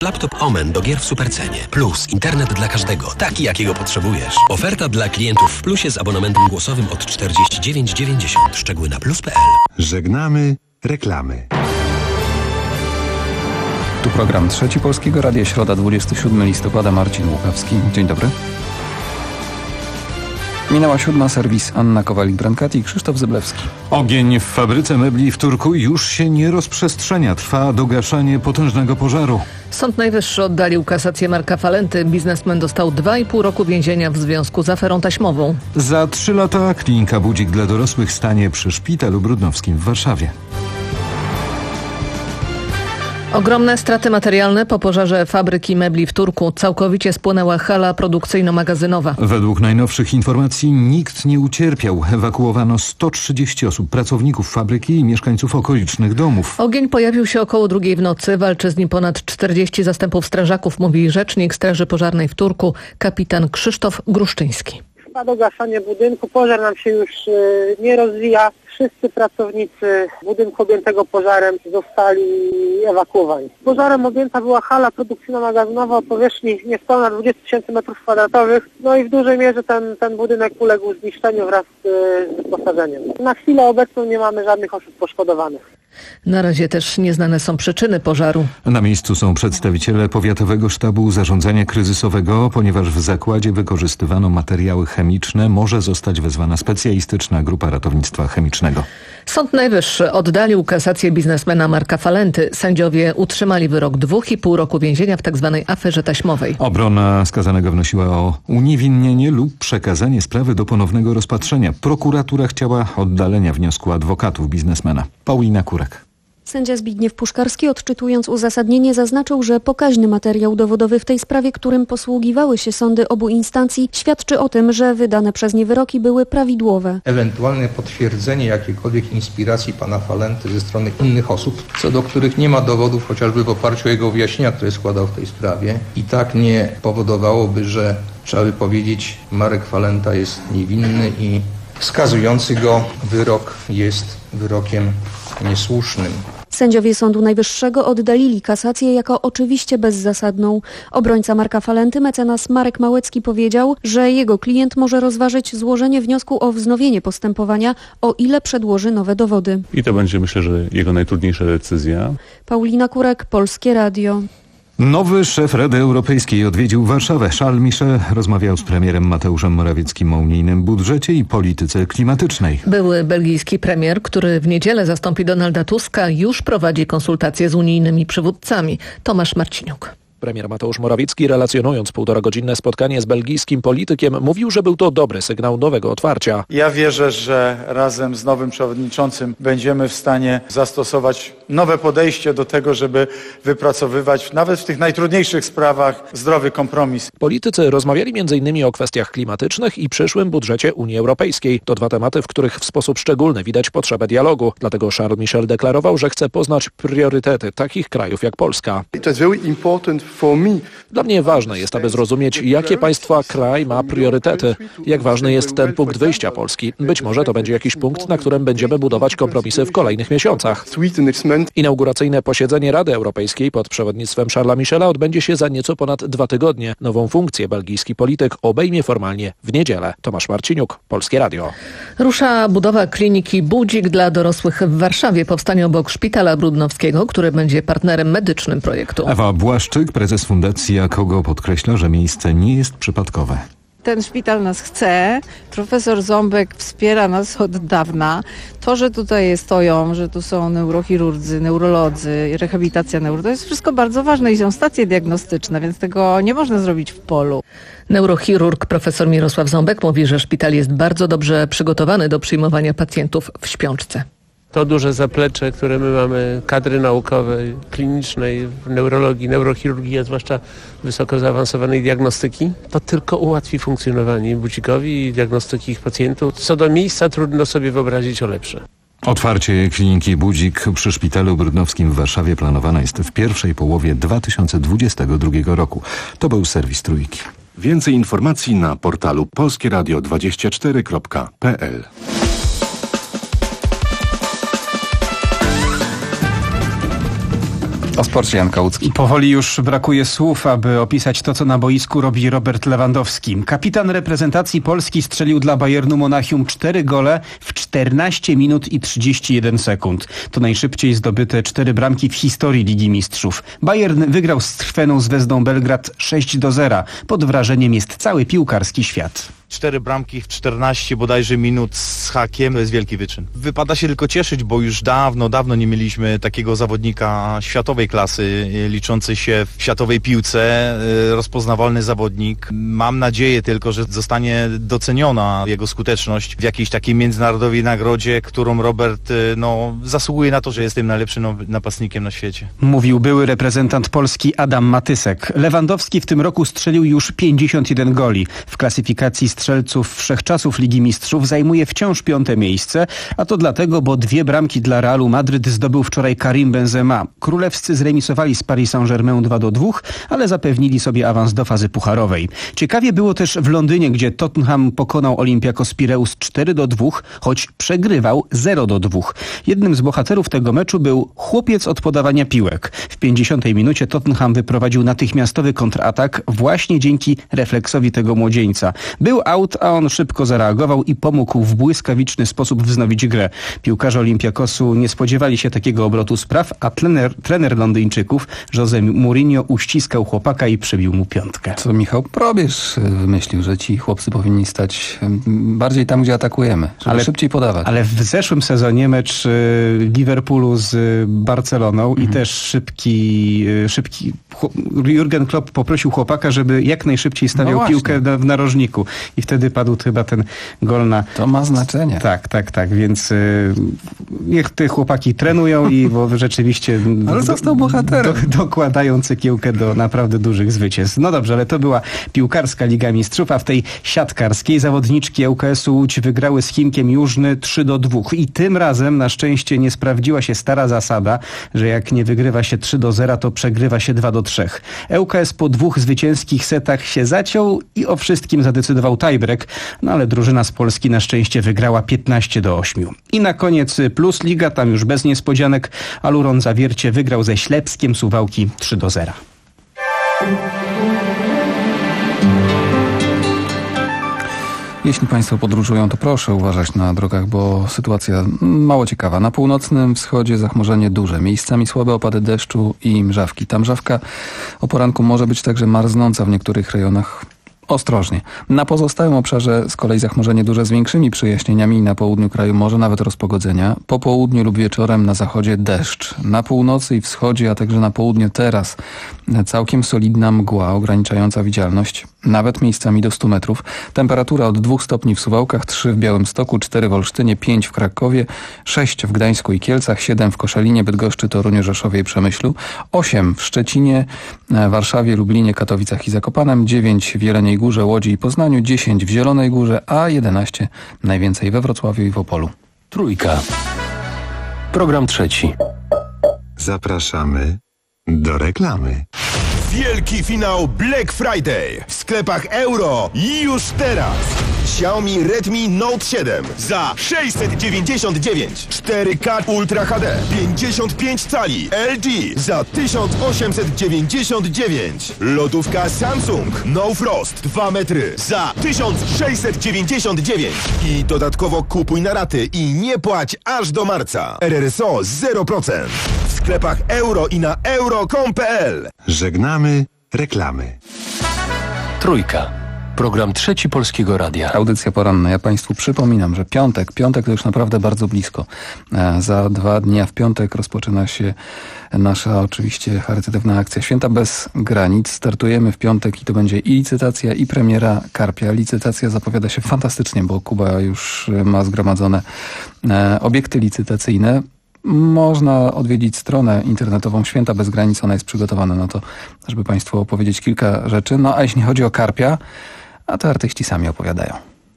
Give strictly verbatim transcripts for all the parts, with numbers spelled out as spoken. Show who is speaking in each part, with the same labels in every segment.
Speaker 1: Laptop Omen do gier w supercenie. Plus internet dla każdego, taki jakiego potrzebujesz. Oferta dla klientów w Plusie z abonamentem głosowym od czterdzieści dziewięć dziewięćdziesiąt. Szczegóły na plus kropka p l.
Speaker 2: Żegnamy reklamy.
Speaker 3: Tu program Trzeci Polskiego Radia, środa dwudziestego siódmego listopada, Marcin Łukawski. Dzień dobry. Minęła siódma, serwis Anna Kowalik-Brankati i Krzysztof Zyblewski.
Speaker 4: Ogień w fabryce mebli w Turku już się nie rozprzestrzenia. Trwa dogaszanie potężnego pożaru.
Speaker 5: Sąd Najwyższy oddalił kasację Marka Falenty. Biznesmen dostał dwa i pół roku więzienia w związku z aferą taśmową.
Speaker 4: Za trzy lata klinika Budzik dla dorosłych stanie przy Szpitalu Brudnowskim w Warszawie.
Speaker 5: Ogromne straty materialne po pożarze fabryki mebli w Turku. Całkowicie spłonęła hala produkcyjno-magazynowa.
Speaker 4: Według najnowszych informacji nikt nie ucierpiał. Ewakuowano sto trzydzieści osób, pracowników fabryki i mieszkańców okolicznych domów.
Speaker 5: Ogień pojawił się około drugiej w nocy. Walczy z nim ponad czterdzieści zastępów strażaków, mówi rzecznik Straży Pożarnej w Turku, kapitan Krzysztof Gruszczyński.
Speaker 6: Trwa dogaszanie budynku, pożar nam się już y, nie rozwija. Wszyscy pracownicy budynku objętego pożarem zostali ewakuowani. Pożarem objęta była hala produkcyjno-magazynowa o powierzchni niespełna dwadzieścia tysięcy metrów kwadratowych. No i w dużej mierze ten, ten budynek uległ zniszczeniu wraz y, z wyposażeniem. Na chwilę obecną nie mamy żadnych osób poszkodowanych.
Speaker 5: Na razie też nieznane są przyczyny pożaru.
Speaker 4: Na miejscu są przedstawiciele Powiatowego Sztabu Zarządzania Kryzysowego, ponieważ w zakładzie wykorzystywano materiały chemiczne, może zostać wezwana specjalistyczna grupa ratownictwa chemicznego.
Speaker 5: Sąd Najwyższy oddalił kasację biznesmena Marka Falenty. Sędziowie utrzymali wyrok dwóch i pół roku więzienia w tzw. aferze taśmowej.
Speaker 4: Obrona skazanego wnosiła o uniewinnienie lub przekazanie sprawy do ponownego rozpatrzenia. Prokuratura chciała oddalenia wniosku adwokatów biznesmena. Paulina Kurek.
Speaker 7: Sędzia Zbigniew Puszkarski, odczytując uzasadnienie, zaznaczył, że pokaźny materiał dowodowy w tej sprawie, którym posługiwały się sądy obu instancji, świadczy o tym, że wydane przez nie wyroki były prawidłowe.
Speaker 8: Ewentualne potwierdzenie jakiejkolwiek inspiracji pana Falenty ze strony innych osób, co do których nie ma dowodów, chociażby w oparciu o jego wyjaśnienia, które składał w tej sprawie, i tak nie powodowałoby, że trzeba by powiedzieć, Marek Falenta jest niewinny i skazujący go wyrok jest wyrokiem niesłusznym.
Speaker 7: Sędziowie Sądu Najwyższego oddalili kasację jako oczywiście bezzasadną. Obrońca Marka Falenty, mecenas Marek Małecki, powiedział, że jego klient może rozważyć złożenie wniosku o wznowienie postępowania, o ile przedłoży nowe dowody.
Speaker 9: I to będzie, myślę, że jego najtrudniejsza decyzja.
Speaker 7: Paulina Kurek, Polskie Radio.
Speaker 4: Nowy szef Rady Europejskiej odwiedził Warszawę. Charles Michel rozmawiał z premierem Mateuszem Morawieckim o unijnym budżecie i polityce klimatycznej.
Speaker 5: Były belgijski premier, który w niedzielę zastąpi Donalda Tuska, już prowadzi konsultacje z unijnymi przywódcami. Tomasz Marciniuk.
Speaker 10: Premier Mateusz Morawiecki, relacjonując półtoragodzinne spotkanie z belgijskim politykiem, mówił, że był to dobry sygnał nowego otwarcia.
Speaker 11: Ja wierzę, że razem z nowym przewodniczącym będziemy w stanie zastosować nowe podejście do tego, żeby wypracowywać nawet w tych najtrudniejszych sprawach zdrowy kompromis.
Speaker 10: Politycy rozmawiali między innymi o kwestiach klimatycznych i przyszłym budżecie Unii Europejskiej. To dwa tematy, w których w sposób szczególny widać potrzebę dialogu. Dlatego Charles Michel deklarował, że chce poznać priorytety takich krajów jak Polska. Dla mnie ważne jest, aby zrozumieć, jakie państwa kraj ma priorytety, jak ważny jest ten punkt wyjścia Polski. Być może to będzie jakiś punkt, na którym będziemy budować kompromisy w kolejnych miesiącach. Inauguracyjne posiedzenie Rady Europejskiej pod przewodnictwem Charlesa Michela odbędzie się za nieco ponad dwa tygodnie. Nową funkcję belgijski polityk obejmie formalnie w niedzielę. Tomasz Marciniuk, Polskie Radio.
Speaker 5: Rusza budowa kliniki Budzik dla dorosłych w Warszawie. Powstanie obok Szpitala Brudnowskiego, który będzie partnerem medycznym projektu.
Speaker 4: Ewa Błaszczyk, prezes Fundacji Akogo, podkreśla, że miejsce nie jest przypadkowe.
Speaker 12: Ten szpital nas chce, profesor Ząbek wspiera nas od dawna. To, że tutaj stoją, że tu są neurochirurdzy, neurolodzy, rehabilitacja neuro, to jest wszystko bardzo ważne i są stacje diagnostyczne, więc tego nie można zrobić w polu.
Speaker 5: Neurochirurg profesor Mirosław Ząbek mówi, że szpital jest bardzo dobrze przygotowany do przyjmowania pacjentów w śpiączce.
Speaker 13: To duże zaplecze, które my mamy, kadry naukowej, klinicznej, w neurologii, neurochirurgii, a zwłaszcza wysoko zaawansowanej diagnostyki, to tylko ułatwi funkcjonowanie Budzikowi i diagnostyki ich pacjentów. Co do miejsca trudno sobie wyobrazić o lepsze.
Speaker 4: Otwarcie kliniki Budzik przy Szpitalu Brudnowskim w Warszawie planowane jest w pierwszej połowie dwa tysiące dwudziestego drugiego roku. To był serwis Trójki.
Speaker 2: Więcej informacji na portalu polskie radio dwadzieścia cztery kropka p l.
Speaker 3: O sporcie Jan Kałucki.
Speaker 14: Powoli już brakuje słów, aby opisać to, co na boisku robi Robert Lewandowski. Kapitan reprezentacji Polski strzelił dla Bayernu Monachium cztery gole w czternaście minut i trzydzieści jeden sekund. To najszybciej zdobyte cztery bramki w historii Ligi Mistrzów. Bayern wygrał z Crveną Zvezdą Belgrad sześć do zera. Pod wrażeniem jest cały piłkarski świat.
Speaker 15: Cztery bramki w czternaście bodajże minut z hakiem, to jest wielki wyczyn. Wypada się tylko cieszyć, bo już dawno, dawno nie mieliśmy takiego zawodnika światowej klasy, liczący się w światowej piłce, rozpoznawalny zawodnik. Mam nadzieję tylko, że zostanie doceniona jego skuteczność w jakiejś takiej międzynarodowej nagrodzie, którą Robert no, zasługuje na to, że jest tym najlepszym napastnikiem na świecie.
Speaker 14: Mówił były reprezentant Polski Adam Matysek. Lewandowski w tym roku strzelił już pięćdziesiąt jeden goli. W klasyfikacji strzelców wszechczasów Ligi Mistrzów zajmuje wciąż piąte miejsce, a to dlatego, bo dwie bramki dla Realu Madryt zdobył wczoraj Karim Benzema. Królewscy zremisowali z Paris Saint-Germain dwa do dwóch, ale zapewnili sobie awans do fazy pucharowej. Ciekawie było też w Londynie, gdzie Tottenham pokonał Olympiakos Pireus cztery do dwóch, choć przegrywał zero do dwóch. Jednym z bohaterów tego meczu był chłopiec od podawania piłek. W pięćdziesiątej minucie Tottenham wyprowadził natychmiastowy kontratak właśnie dzięki refleksowi tego młodzieńca. Był out, a on szybko zareagował i pomógł w błyskawiczny sposób wznowić grę. Piłkarze Olympiakosu nie spodziewali się takiego obrotu spraw, a trener, trener Londyńczyków Jose Mourinho uściskał chłopaka i przybił mu piątkę.
Speaker 3: Co Michał Probierz wymyślił, że ci chłopcy powinni stać bardziej tam, gdzie atakujemy, żeby ale, szybciej podawać.
Speaker 14: Ale w zeszłym sezonie mecz Liverpoolu z Barceloną mhm. i też szybki, szybki Jurgen Klopp poprosił chłopaka, żeby jak najszybciej stawiał no piłkę w narożniku. I wtedy padł chyba ten gol na...
Speaker 3: To ma znaczenie.
Speaker 14: Tak, tak, tak, więc y, niech te chłopaki trenują i bo rzeczywiście...
Speaker 3: Ale został bohaterem.
Speaker 14: Do, dokładają cegiełkę do naprawdę dużych zwycięstw. No dobrze, ale to była piłkarska Liga Mistrzów, a w tej siatkarskiej zawodniczki L K S-u Łódź wygrały z Chimkiem Jużny trzy do dwóch. I tym razem na szczęście nie sprawdziła się stara zasada, że jak nie wygrywa się trzy do zera, to przegrywa się dwa do trzech. L K S po dwóch zwycięskich setach się zaciął i o wszystkim zadecydował tiebreak, no ale drużyna z Polski na szczęście wygrała piętnaście do ośmiu. I na koniec Plus Liga, tam już bez niespodzianek, Aluron Zawiercie wygrał ze Ślepskiem Suwałki trzy do zera.
Speaker 3: Jeśli Państwo podróżują, to proszę uważać na drogach, bo sytuacja mało ciekawa. Na północnym wschodzie zachmurzenie duże, miejscami słabe opady deszczu i mrzawki. Ta mrzawka o poranku może być także marznąca w niektórych rejonach. Ostrożnie. Na pozostałym obszarze z kolei zachmurzenie duże z większymi przejaśnieniami. Na południu kraju może nawet rozpogodzenia. Po południu lub wieczorem na zachodzie deszcz. Na północy i wschodzie, a także na południu teraz całkiem solidna mgła ograniczająca widzialność. Nawet miejscami do stu metrów. Temperatura od dwóch stopni w Suwałkach, trzy w Białymstoku, cztery w Olsztynie, pięć w Krakowie, sześć w Gdańsku i Kielcach, siedem w Koszalinie, Bydgoszczy, Toruniu, Rzeszowie i Przemyślu, osiem w Szczecinie, Warszawie, Lublinie, Katowicach i Zakopanem, dziewięć w Jeleniej Górze, Łodzi i Poznaniu, dziesięć w Zielonej Górze, a jedenaście najwięcej we Wrocławiu i w Opolu.
Speaker 1: Trójka. Program trzeci.
Speaker 2: Zapraszamy do reklamy.
Speaker 16: Wielki finał Black Friday w sklepach Euro już teraz. Xiaomi Redmi Note siedem za sześćset dziewięćdziesiąt dziewięć, cztery K Ultra H D, pięćdziesiąt pięć cali, L G za tysiąc osiemset dziewięćdziesiąt dziewięć, lodówka Samsung No Frost dwa metry za tysiąc sześćset dziewięćdziesiąt dziewięć i dodatkowo kupuj na raty i nie płać aż do marca. R R S O zero procent w sklepach Euro i na euro kropka com kropka p l.
Speaker 2: Żegnamy reklamy.
Speaker 1: Trójka. Program trzeci Polskiego Radia.
Speaker 3: Audycja poranna. Ja Państwu przypominam, że piątek, piątek to już naprawdę bardzo blisko. E, za dwa dni, a w piątek rozpoczyna się nasza oczywiście charytatywna akcja Święta bez granic. Startujemy w piątek i to będzie i licytacja, i premiera Karpia. Licytacja zapowiada się fantastycznie, bo Kuba już ma zgromadzone e, obiekty licytacyjne. Można odwiedzić stronę internetową Święta bez granic. Ona jest przygotowana na to, żeby Państwu opowiedzieć kilka rzeczy. No a jeśli chodzi o Karpia, a to artyści sami opowiadają.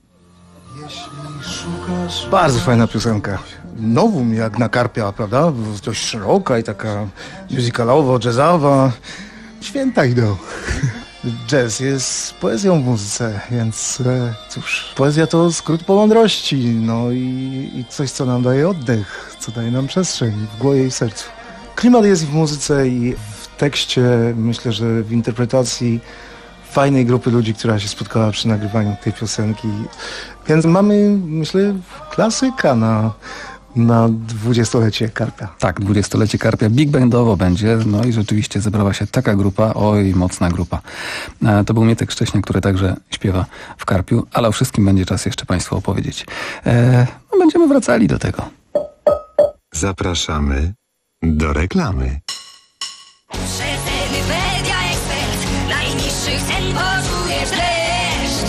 Speaker 17: Bardzo fajna piosenka. Nowum jak na Karpia, prawda? Dość szeroka i taka musicalowo, jazzowa. Święta idą. Jazz jest poezją w muzyce, więc cóż, poezja to skrót po mądrości, no i, i coś, co nam daje oddech, co daje nam przestrzeń w głowie i w sercu. Klimat jest w muzyce i w tekście, myślę, że w interpretacji fajnej grupy ludzi, która się spotkała przy nagrywaniu tej piosenki. Więc mamy, myślę, klasyka na, na dwudziestolecie Karpia.
Speaker 3: Tak, dwudziestolecie Karpia big bandowo będzie, no i rzeczywiście zebrała się taka grupa, oj, mocna grupa. E, to był Mietek Szcześniak, który także śpiewa w Karpiu, ale o wszystkim będzie czas jeszcze Państwu opowiedzieć. E, no, będziemy wracali do tego.
Speaker 2: Zapraszamy do reklamy.
Speaker 18: Przeceny Media Expert. Najniższych cen poczujesz dreszcz.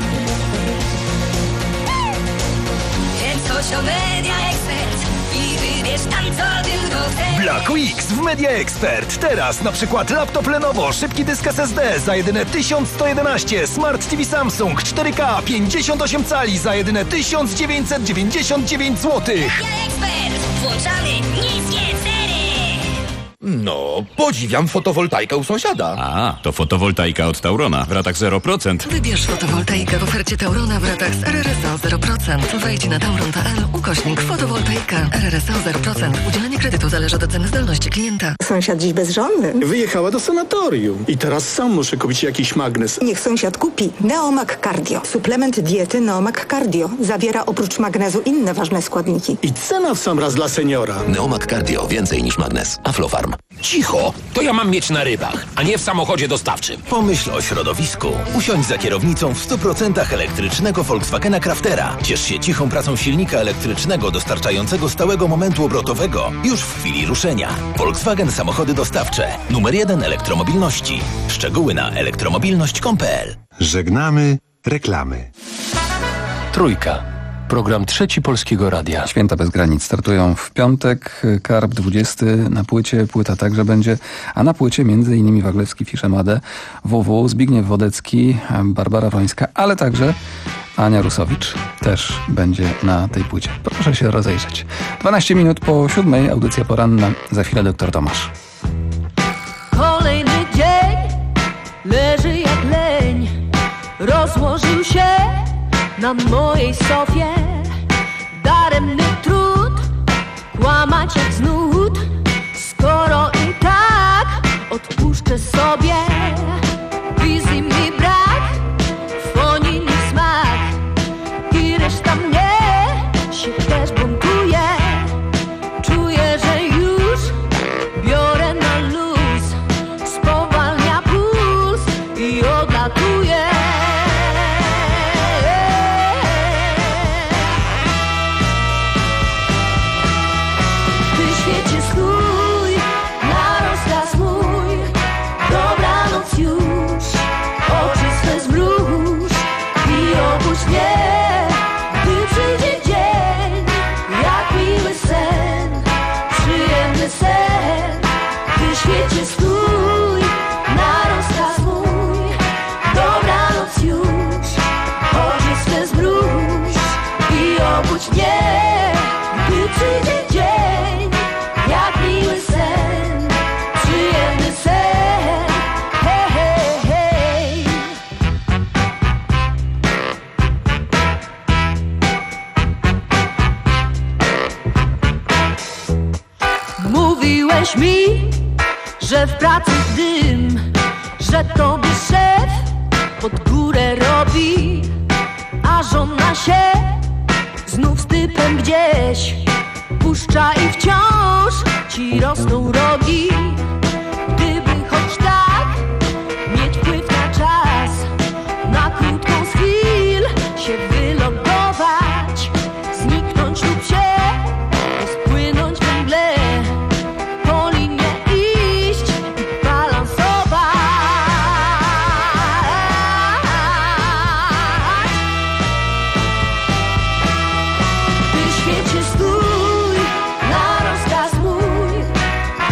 Speaker 18: Więc chodź o Media Expert i wybierz tam, co tylko chcesz.
Speaker 19: Black Weeks w Media Expert. Teraz na przykład laptop Lenovo, szybki dysk S S D za jedyne tysiąc sto jedenaście, Smart T V Samsung cztery K pięćdziesiąt osiem cali za jedyne tysiąc dziewięćset dziewięćdziesiąt dziewięć złotych.
Speaker 18: Media Expert. Włączamy niskie ceny.
Speaker 20: No, podziwiam fotowoltaikę u sąsiada.
Speaker 21: A, to fotowoltaika od Taurona w ratach zero procent.
Speaker 22: Wybierz fotowoltaikę w ofercie Taurona w ratach z R R S O zero procent. Wejdź na tauron kropka p l ukośnik fotowoltaika. R R S O zero procent. Udzielenie kredytu zależy od oceny zdolności klienta.
Speaker 23: Sąsiad dziś bezżonny.
Speaker 24: Wyjechała do sanatorium i teraz sam muszę kupić jakiś magnes.
Speaker 23: Niech sąsiad kupi Neomag Cardio. Suplement diety Neomag Cardio. Zawiera oprócz magnezu inne ważne składniki.
Speaker 24: I cena w sam raz dla seniora.
Speaker 1: Neomag Cardio. Więcej niż magnes. Aflofarm.
Speaker 20: Cicho, to ja mam mieć na rybach, a nie w samochodzie dostawczym.
Speaker 25: Pomyśl o środowisku. Usiądź za kierownicą w stu procentach elektrycznego Volkswagena Craftera. Ciesz się cichą pracą silnika elektrycznego dostarczającego stałego momentu obrotowego już w chwili ruszenia. Volkswagen Samochody Dostawcze. Numer jeden elektromobilności. Szczegóły na elektromobilność kropka com kropka p l.
Speaker 2: Żegnamy reklamy.
Speaker 1: Trójka. Program Trzeci Polskiego Radia.
Speaker 3: Święta bez granic startują w piątek. Karp dwudziesty na płycie, płyta także będzie, a na płycie między innymi Waglewski, Fiszemadę, W W, Zbigniew Wodecki, Barbara Wrońska, ale także Ania Rusowicz też będzie na tej płycie. Proszę się rozejrzeć. dwanaście minut po siódmej, audycja poranna, za chwilę doktor Tomasz.
Speaker 26: Kolejny dzień leży jak leń, rozłożył się na mojej sofie. Daremny trud, kłamać jak znud, skoro i tak odpuszczę sobie. Wizji mi brak, fonii mi smak i reszta mnie się też buntuje. Czuję, że już biorę na luz, spowalnia puls i odlatuje. Mówiłeś mi, że w pracy dym, że tobie szef pod górę robi, a żona się znów z typem gdzieś puszcza i wciąż ci rosną rogi. Gdyby choć tak mieć wpływ na czas, na krótką z chwil się wylogować, zniknąć lub się rozpłynąć we mgle, po linie iść i balansować. Ty świecie stój na rozkaz mój,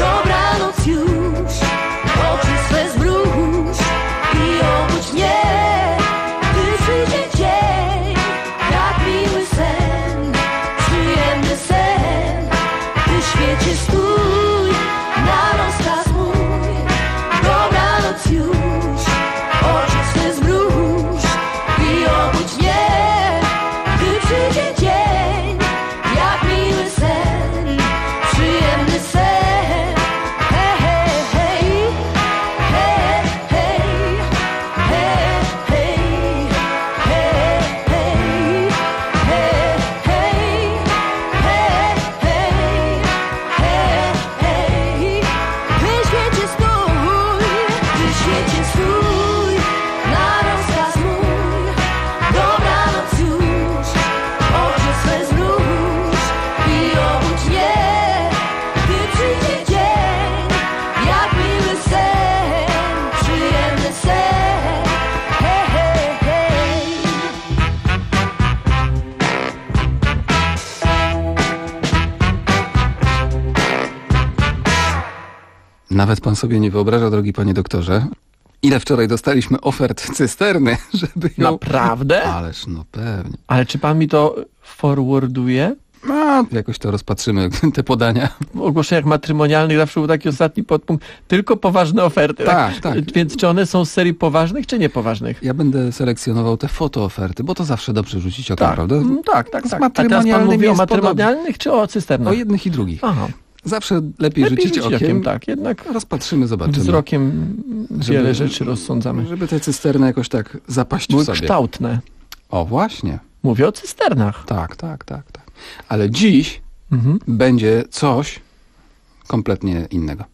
Speaker 3: Nawet pan sobie nie wyobraża, drogi panie doktorze, ile wczoraj dostaliśmy ofert cysterny, żeby ją...
Speaker 6: Naprawdę?
Speaker 3: Ależ no pewnie.
Speaker 6: Ale czy pan mi to forwarduje?
Speaker 3: No, jakoś to rozpatrzymy, te podania.
Speaker 6: W ogłoszeniach matrymonialnych zawsze był taki ostatni podpunkt. Tylko poważne oferty.
Speaker 3: Tak, tak.
Speaker 6: Więc czy one są z serii poważnych, czy niepoważnych?
Speaker 3: Ja będę selekcjonował te fotooferty, bo to zawsze dobrze rzucić okiem,
Speaker 6: tak.
Speaker 3: prawda?
Speaker 6: Mm, tak, tak,
Speaker 3: Z
Speaker 6: tak. A teraz pan mówi o matrymonialnych,
Speaker 3: podobnie.
Speaker 6: czy o cysternach?
Speaker 3: O jednych i drugich.
Speaker 6: Aha.
Speaker 3: Zawsze lepiej, lepiej rzucić okiem. okiem.
Speaker 6: Tak, jednak
Speaker 3: rozpatrzymy, zobaczymy.
Speaker 6: Wzrokiem wiele żeby, rzeczy rozsądzamy.
Speaker 3: Żeby te cysterny jakoś tak zapaść
Speaker 6: były
Speaker 3: w sobie.
Speaker 6: kształtne.
Speaker 3: O, właśnie.
Speaker 6: Mówię o cysternach.
Speaker 3: Tak, tak, tak, tak. Ale dziś mhm. będzie coś kompletnie innego.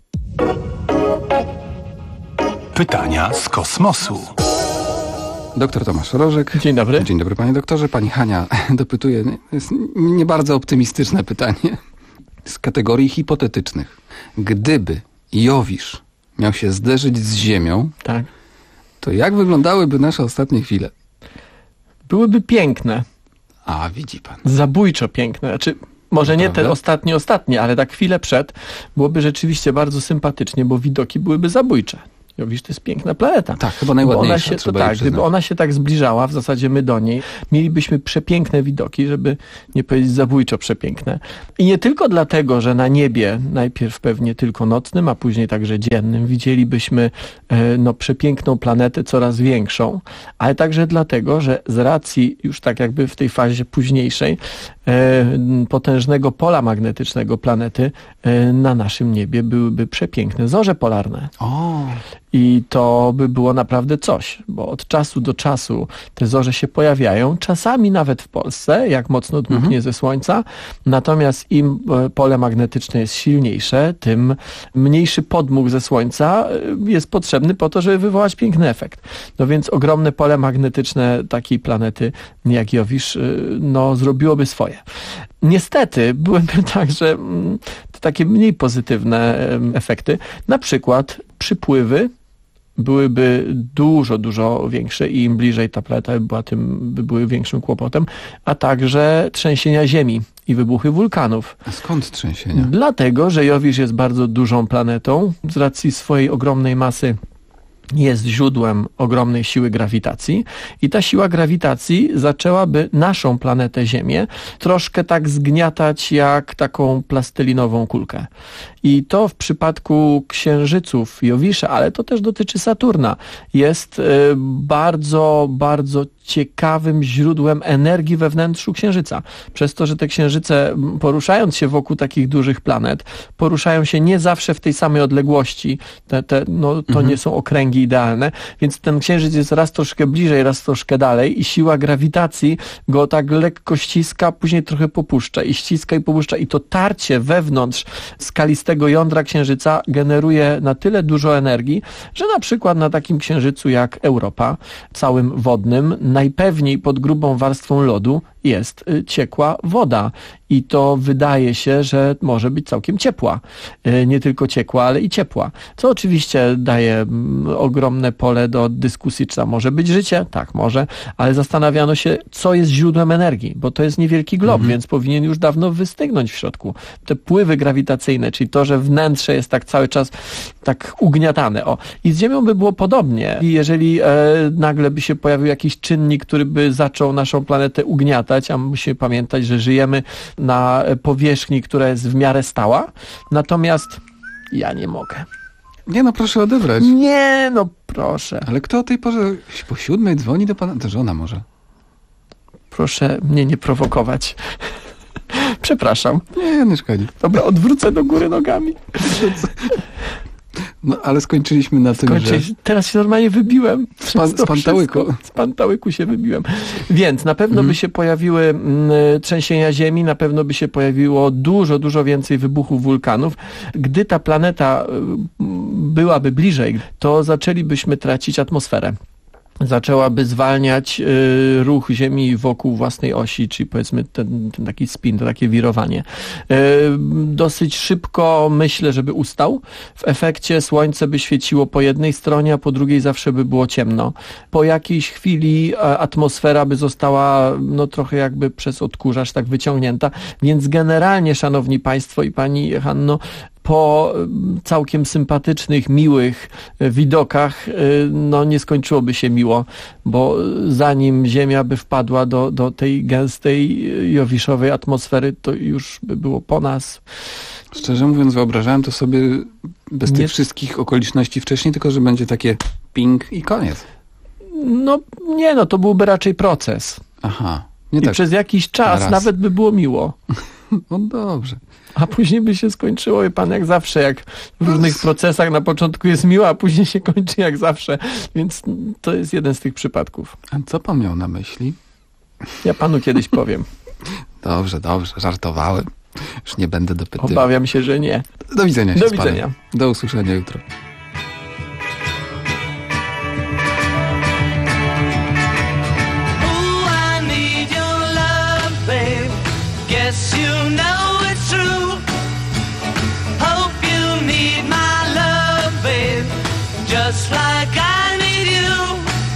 Speaker 7: Pytania z kosmosu.
Speaker 3: Doktor Tomasz Rożek.
Speaker 6: Dzień dobry.
Speaker 3: Dzień dobry, panie doktorze. Pani Hania dopytuje, jest nie bardzo optymistyczne pytanie z kategorii hipotetycznych. Gdyby Jowisz miał się zderzyć z Ziemią,
Speaker 6: tak.
Speaker 3: to jak wyglądałyby nasze ostatnie chwile?
Speaker 6: Byłyby piękne.
Speaker 3: A, widzi pan.
Speaker 6: Zabójczo piękne. Znaczy, może nie te ostatnie, ostatnie, ale tak chwilę przed byłoby rzeczywiście bardzo sympatycznie, bo widoki byłyby zabójcze. Jowisz to jest piękna planeta.
Speaker 3: Tak, chyba najładniejsza.
Speaker 6: Ona się, to tak, gdyby ona się tak zbliżała, w zasadzie my do niej, mielibyśmy przepiękne widoki, żeby nie powiedzieć zabójczo przepiękne. I nie tylko dlatego, że na niebie, najpierw pewnie tylko nocnym, a później także dziennym, widzielibyśmy no, przepiękną planetę coraz większą, ale także dlatego, że z racji już tak jakby w tej fazie późniejszej potężnego pola magnetycznego planety na naszym niebie byłyby przepiękne zorze polarne.
Speaker 3: O.
Speaker 6: I to by było naprawdę coś, bo od czasu do czasu te zorze się pojawiają, czasami nawet w Polsce, jak mocno dmuchnie mhm. ze Słońca, natomiast im pole magnetyczne jest silniejsze, tym mniejszy podmuch ze Słońca jest potrzebny po to, żeby wywołać piękny efekt. No więc ogromne pole magnetyczne takiej planety jak Jowisz, no zrobiłoby swoje. Niestety byłyby także takie mniej pozytywne efekty, na przykład przypływy byłyby dużo, dużo większe i im bliżej ta planeta by była, tym by były większym kłopotem, a także trzęsienia ziemi i wybuchy wulkanów.
Speaker 3: A skąd trzęsienia?
Speaker 6: Dlatego, że Jowisz jest bardzo dużą planetą, z racji swojej ogromnej masy jest źródłem ogromnej siły grawitacji i ta siła grawitacji zaczęłaby naszą planetę Ziemię troszkę tak zgniatać jak taką plastelinową kulkę. I to w przypadku księżyców Jowisza, ale to też dotyczy Saturna, jest bardzo, bardzo ciekawym źródłem energii we wnętrzu Księżyca. Przez to, że te księżyce, poruszając się wokół takich dużych planet, poruszają się nie zawsze w tej samej odległości. Te, te, no, to mhm. nie są okręgi idealne, więc ten księżyc jest raz troszkę bliżej, raz troszkę dalej i siła grawitacji go tak lekko ściska, później trochę popuszcza i ściska i popuszcza i to tarcie wewnątrz skalistego jądra księżyca generuje na tyle dużo energii, że na przykład na takim księżycu jak Europa, całym wodnym, najpewniej pod grubą warstwą lodu jest ciekła woda i to wydaje się, że może być całkiem ciepła. Nie tylko ciekła, ale i ciepła. Co oczywiście daje ogromne pole do dyskusji, czy tam może być życie. Tak, może, ale zastanawiano się, co jest źródłem energii, bo to jest niewielki glob, mhm. więc powinien już dawno wystygnąć w środku. Te pływy grawitacyjne, czyli to, że wnętrze jest tak cały czas tak ugniatane. O. I z Ziemią by było podobnie. I jeżeli e, nagle by się pojawił jakiś czynnik, który by zaczął naszą planetę ugniatać, a musimy pamiętać, że żyjemy na powierzchni, która jest w miarę stała, natomiast ja nie mogę.
Speaker 3: Nie no, proszę odebrać.
Speaker 6: Nie no, proszę.
Speaker 3: Ale kto o tej porze po siódmej dzwoni do pana? To żona może.
Speaker 6: Proszę mnie nie prowokować. Przepraszam.
Speaker 3: Nie, nie szkodzi.
Speaker 6: Dobra, odwrócę do góry nogami.
Speaker 3: No, ale skończyliśmy na tym,
Speaker 6: Skończy...
Speaker 3: że...
Speaker 6: Teraz się normalnie wybiłem.
Speaker 3: Z, pan, z pantałyku.
Speaker 6: Z pantałyku się wybiłem. Więc na pewno mm. by się pojawiły mm, trzęsienia ziemi, na pewno by się pojawiło dużo, dużo więcej wybuchów wulkanów. Gdy ta planeta y, byłaby bliżej, to zaczęlibyśmy tracić atmosferę. Zaczęłaby zwalniać y, ruch Ziemi wokół własnej osi, czyli powiedzmy ten, ten taki spin, to takie wirowanie. Y, dosyć szybko myślę, żeby ustał. W efekcie słońce by świeciło po jednej stronie, a po drugiej zawsze by było ciemno. Po jakiejś chwili atmosfera by została no trochę jakby przez odkurzacz tak wyciągnięta, więc generalnie, szanowni państwo i pani Hanno, po całkiem sympatycznych, miłych widokach no nie skończyłoby się miło, bo zanim Ziemia by wpadła do, do tej gęstej, jowiszowej atmosfery, to już by było po nas.
Speaker 3: Szczerze mówiąc, wyobrażałem to sobie bez
Speaker 6: Nie.
Speaker 3: tych wszystkich okoliczności wcześniej, tylko że będzie takie ping i koniec.
Speaker 6: No nie, no to byłby raczej proces.
Speaker 3: Aha. Nie
Speaker 6: I
Speaker 3: tak
Speaker 6: przez jakiś czas
Speaker 3: naraz.
Speaker 6: nawet by było miło.
Speaker 3: No dobrze.
Speaker 6: A później by się skończyło, wie pan, jak zawsze, jak w różnych procesach na początku jest miło, a później się kończy jak zawsze. Więc to jest jeden z tych przypadków.
Speaker 3: A co pan miał na myśli?
Speaker 6: Ja panu kiedyś powiem.
Speaker 3: Dobrze, dobrze, żartowałem. Już nie będę dopytywał.
Speaker 6: Obawiam się, że nie.
Speaker 3: Do widzenia się
Speaker 6: Do
Speaker 3: z panem.
Speaker 6: widzenia.
Speaker 3: Do usłyszenia jutro.
Speaker 5: Guess you know it's true. Hope you need my love, babe, just like I need you.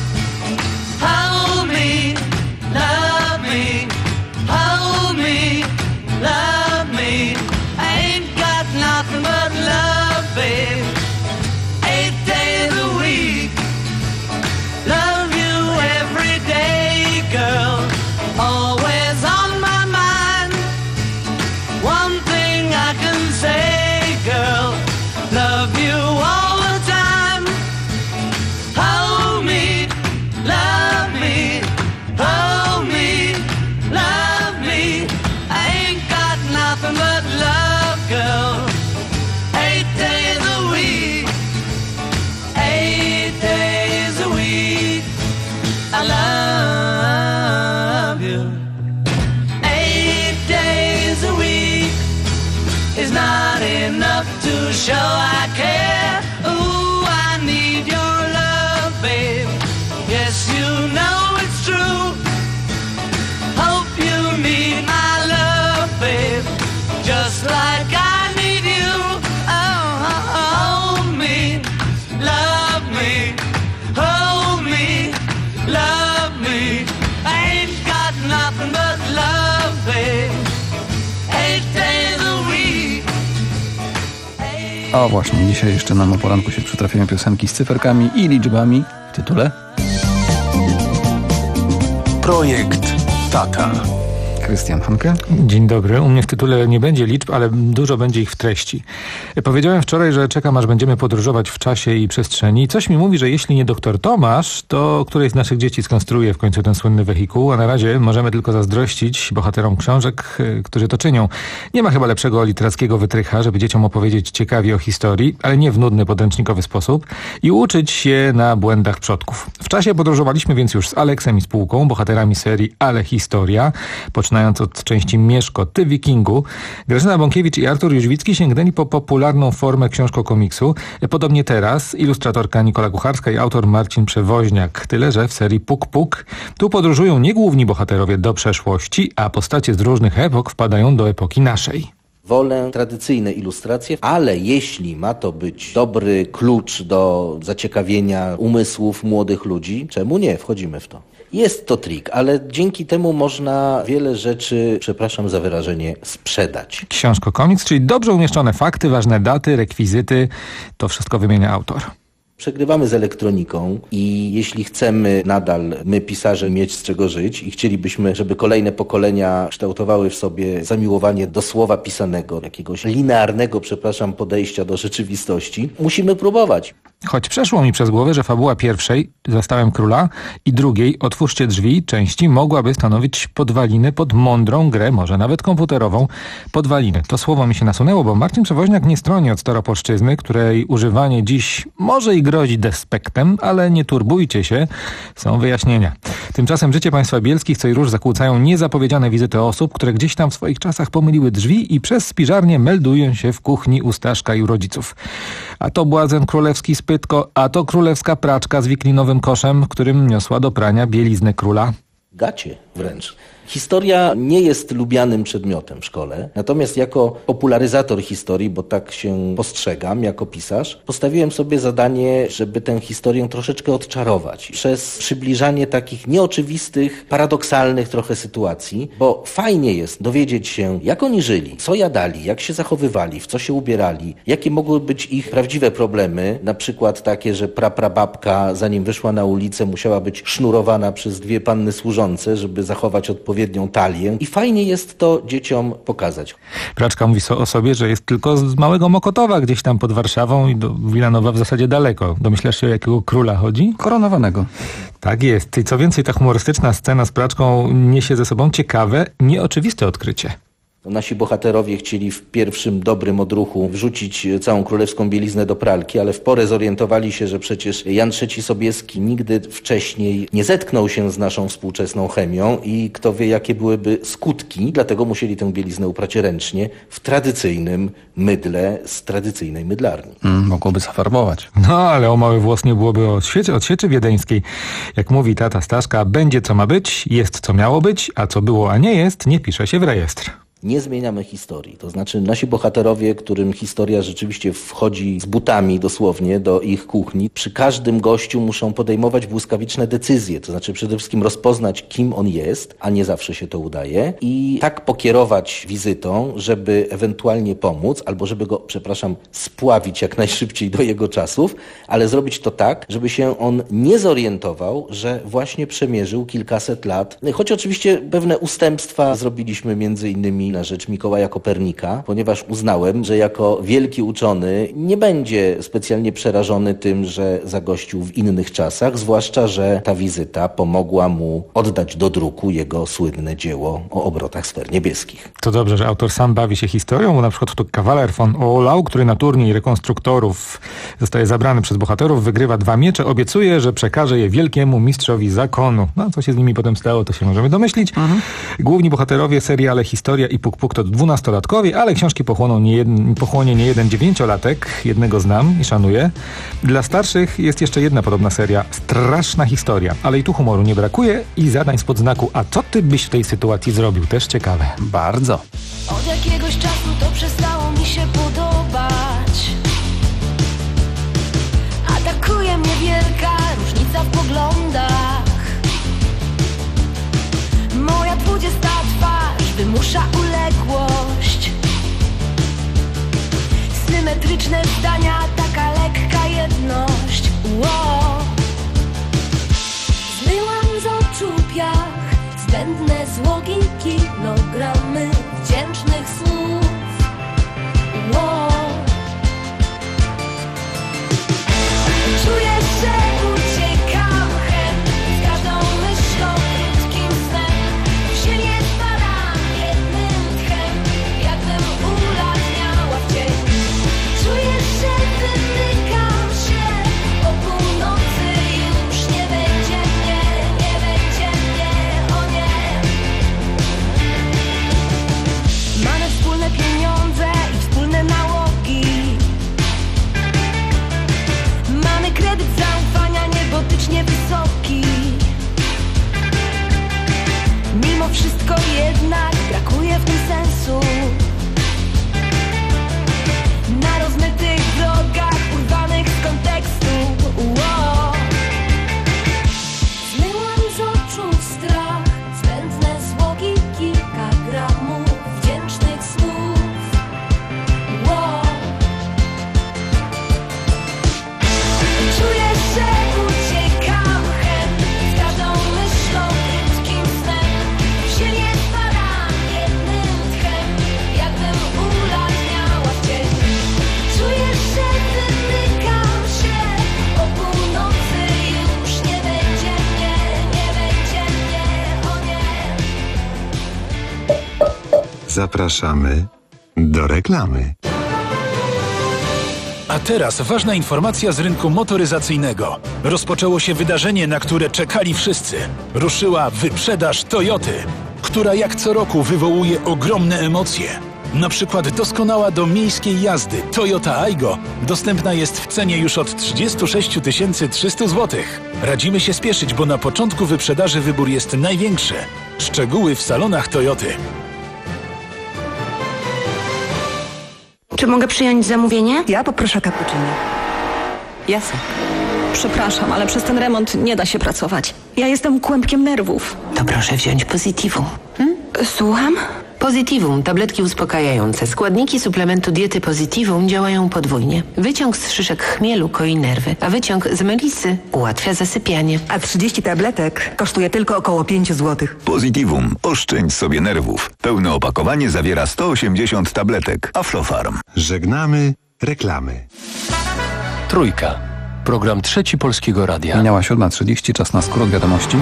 Speaker 5: Hold me, love me, hold me, love me. I ain't got nothing but love, babe. Eight days a week. Love you every day, girl. Always on my mind. One thing I can say, girl, love you all the time. Hold me, love me, hold me, love me. I ain't got nothing but love, girl. Eight days a week, eight days a week. I love you. Eight days a week is not enough to show I care. Ooh, I need your love, babe. Yes, you know it's true. Hope you need my love, babe, just like I need you. Oh, hold me, love me, hold me, love me. I ain't got nothing but love, babe. Eight days a week.
Speaker 3: O właśnie, dzisiaj jeszcze nam o poranku się przytrafiają piosenki z cyferkami i liczbami w tytule.
Speaker 7: Projekt Tata.
Speaker 3: Krystian Hanke.
Speaker 4: Dzień dobry. U mnie w tytule nie będzie liczb, ale dużo będzie ich w treści. Powiedziałem wczoraj, że czekam, aż będziemy podróżować w czasie i przestrzeni. Coś mi mówi, że jeśli nie doktor Tomasz, to któreś z naszych dzieci skonstruuje w końcu ten słynny wehikuł, a na razie możemy tylko zazdrościć bohaterom książek, którzy to czynią. Nie ma chyba lepszego literackiego wytrycha, żeby dzieciom opowiedzieć ciekawie o historii, ale nie w nudny, podręcznikowy sposób i uczyć się na błędach przodków. W czasie podróżowaliśmy więc już z Aleksem i spółką, bohaterami serii Ale Historia, poczynając od części Mieszko, Ty Wikingu. Grażyna Bąkiewicz i Artur Jóźwicki sięgnęli po popularną formę książko-komiksu. Podobnie teraz ilustratorka Nikola Kucharska i autor Marcin Przewoźniak. Tyle, że w serii Puk Puk tu podróżują nie główni bohaterowie do przeszłości, a postacie z różnych epok wpadają do epoki naszej.
Speaker 8: Wolę tradycyjne ilustracje, ale jeśli ma to być dobry klucz do zaciekawienia umysłów młodych ludzi, czemu nie? Wchodzimy w to. Jest to trik, ale dzięki temu można wiele rzeczy, przepraszam za wyrażenie, sprzedać.
Speaker 4: Książko-komiks, czyli dobrze umieszczone fakty, ważne daty, rekwizyty, to wszystko wymienia autor.
Speaker 8: Przegrywamy z elektroniką i jeśli chcemy nadal, my pisarze, mieć z czego żyć i chcielibyśmy, żeby kolejne pokolenia kształtowały w sobie zamiłowanie do słowa pisanego, jakiegoś linearnego, przepraszam, podejścia do rzeczywistości, musimy próbować.
Speaker 4: Choć przeszło mi przez głowę, że fabuła pierwszej, Zastałem króla, i drugiej, Otwórzcie drzwi, części mogłaby stanowić podwaliny pod mądrą grę, może nawet komputerową, podwaliny. To słowo mi się nasunęło, bo Marcin Przewoźniak nie stroni od staropolszczyzny, której używanie dziś może i grozi despektem, ale nie turbujcie się, są wyjaśnienia. Tymczasem życie państwa bielskich co i róż zakłócają niezapowiedziane wizyty osób, które gdzieś tam w swoich czasach pomyliły drzwi i przez spiżarnię meldują się w kuchni u Staszka i u rodziców. A to błazen królewski spytko, a to królewska praczka z wiklinowym koszem, którym niosła do prania bieliznę króla.
Speaker 8: Gacie wręcz. Historia nie jest lubianym przedmiotem w szkole, natomiast jako popularyzator historii, bo tak się postrzegam jako pisarz, postawiłem sobie zadanie, żeby tę historię troszeczkę odczarować przez przybliżanie takich nieoczywistych, paradoksalnych trochę sytuacji, bo fajnie jest dowiedzieć się, jak oni żyli, co jadali, jak się zachowywali, w co się ubierali, jakie mogły być ich prawdziwe problemy, na przykład takie, że praprababka, zanim wyszła na ulicę, musiała być sznurowana przez dwie panny służące, żeby zachować odpowiednią talię i fajnie jest to dzieciom pokazać.
Speaker 4: Praczka mówi so o sobie, że jest tylko z małego Mokotowa, gdzieś tam pod Warszawą i do Wilanowa w zasadzie daleko. Domyślasz się, o jakiego króla chodzi?
Speaker 3: Koronowanego.
Speaker 4: Tak jest. I co więcej, ta humorystyczna scena z Praczką niesie ze sobą ciekawe, nieoczywiste odkrycie.
Speaker 8: Nasi bohaterowie chcieli w pierwszym dobrym odruchu wrzucić całą królewską bieliznę do pralki, ale w porę zorientowali się, że przecież Jan trzeci Sobieski nigdy wcześniej nie zetknął się z naszą współczesną chemią i kto wie, jakie byłyby skutki, dlatego musieli tę bieliznę uprać ręcznie w tradycyjnym mydle z tradycyjnej mydlarni.
Speaker 3: Mm, mogłoby zafarbować.
Speaker 4: No, ale o mały włos nie byłoby od sieczy, od sieczy wiedeńskiej. Jak mówi tata Staszka, będzie co ma być, jest co miało być, a co było, a nie jest, nie pisze się w rejestr.
Speaker 8: Nie zmieniamy historii. To znaczy nasi bohaterowie, którym historia rzeczywiście wchodzi z butami dosłownie do ich kuchni, przy każdym gościu muszą podejmować błyskawiczne decyzje. To znaczy przede wszystkim rozpoznać, kim on jest, a nie zawsze się to udaje i tak pokierować wizytą, żeby ewentualnie pomóc, albo żeby go, przepraszam, spławić jak najszybciej do jego czasów, ale zrobić to tak, żeby się on nie zorientował, że właśnie przemierzył kilkaset lat. Choć oczywiście pewne ustępstwa zrobiliśmy między innymi na rzecz Mikołaja Kopernika, ponieważ uznałem, że jako wielki uczony nie będzie specjalnie przerażony tym, że zagościł w innych czasach, zwłaszcza, że ta wizyta pomogła mu oddać do druku jego słynne dzieło o obrotach sfer niebieskich.
Speaker 4: To dobrze, że autor sam bawi się historią, bo na przykład to kawaler von Ohlau, który na turniej rekonstruktorów zostaje zabrany przez bohaterów, wygrywa dwa miecze, obiecuje, że przekaże je wielkiemu mistrzowi zakonu. No, co się z nimi potem stało, to się możemy domyślić. Mhm. Główni bohaterowie seriale Historia i Puk Puk to dwunastolatkowie, ale książki pochłoną nie jeden, pochłonie nie jeden dziewięciolatek. Jednego znam i szanuję. Dla starszych jest jeszcze jedna podobna seria. Straszna historia. Ale i tu humoru nie brakuje i zadań spod znaku. A co ty byś w tej sytuacji zrobił? Też ciekawe.
Speaker 3: Bardzo.
Speaker 26: Od jakiegoś czasu to przestało mi się podobać. Atakuje mnie wielka różnica w poglądach. Moja dwudziesta twarz wymusza uległość. Symetryczne zdania, taka lekka jedność. Wow. Zmyłam z oczu piach, zbędne złogi, kilogramy wdzięcznych słów. Wow. Czuję, że uciekam chem z każdą myślą, krótkim snem. W ziemię spadam jednym tchem, jakbym ulatniała w cień. Czuję, że wymykam się, po północy już nie będzie mnie, nie będzie mnie, o nie. Mamy wspólne pieniądze i wspólne nałogi. Mamy kredyt zaufania niebotycznie wysoki. Mimo wszystko jednak brakuje w tym sensu. Na rozmytych drogach urwanych z kontekstu. Wow. Zmyłam z oczu strach, zbędne złogi, kilka gramów wdzięcznych słów. Wow. Czuję, że uciekam chem z każdą myślą, krótkim snem. W ziemię spadam jednym tchem, jakbym ulatniała w cień. Czuję, że wymykam się, po północy już nie będzie mnie, nie będzie mnie, o nie.
Speaker 9: Zapraszamy do reklamy.
Speaker 19: A teraz ważna informacja z rynku motoryzacyjnego. Rozpoczęło się wydarzenie, na które czekali wszyscy. Ruszyła wyprzedaż Toyoty, która jak co roku wywołuje ogromne emocje.
Speaker 10: Na przykład doskonała do miejskiej jazdy Toyota Aygo dostępna jest w cenie już od trzydzieści sześć tysięcy trzysta złotych. Radzimy się spieszyć, bo na początku wyprzedaży wybór jest największy. Szczegóły w salonach Toyoty.
Speaker 11: Czy mogę przyjąć zamówienie?
Speaker 12: Ja poproszę cappuccino. Jasne.
Speaker 11: Przepraszam, ale przez ten remont nie da się pracować. Ja jestem kłębkiem nerwów.
Speaker 12: To proszę wziąć Positivum. Hmm?
Speaker 11: Słucham?
Speaker 12: Positivum, tabletki uspokajające. Składniki suplementu diety Positivum działają podwójnie. Wyciąg z szyszek chmielu koi nerwy, a wyciąg z melisy ułatwia zasypianie. A trzydzieści tabletek kosztuje tylko około pięć złotych.
Speaker 13: Positivum. Oszczędź sobie nerwów. Pełne opakowanie zawiera sto osiemdziesiąt tabletek. Aflofarm.
Speaker 9: Żegnamy reklamy.
Speaker 14: Trójka. Program Trzeci Polskiego Radia.
Speaker 3: Minęła siódma trzydzieści, czas na skrót wiadomości.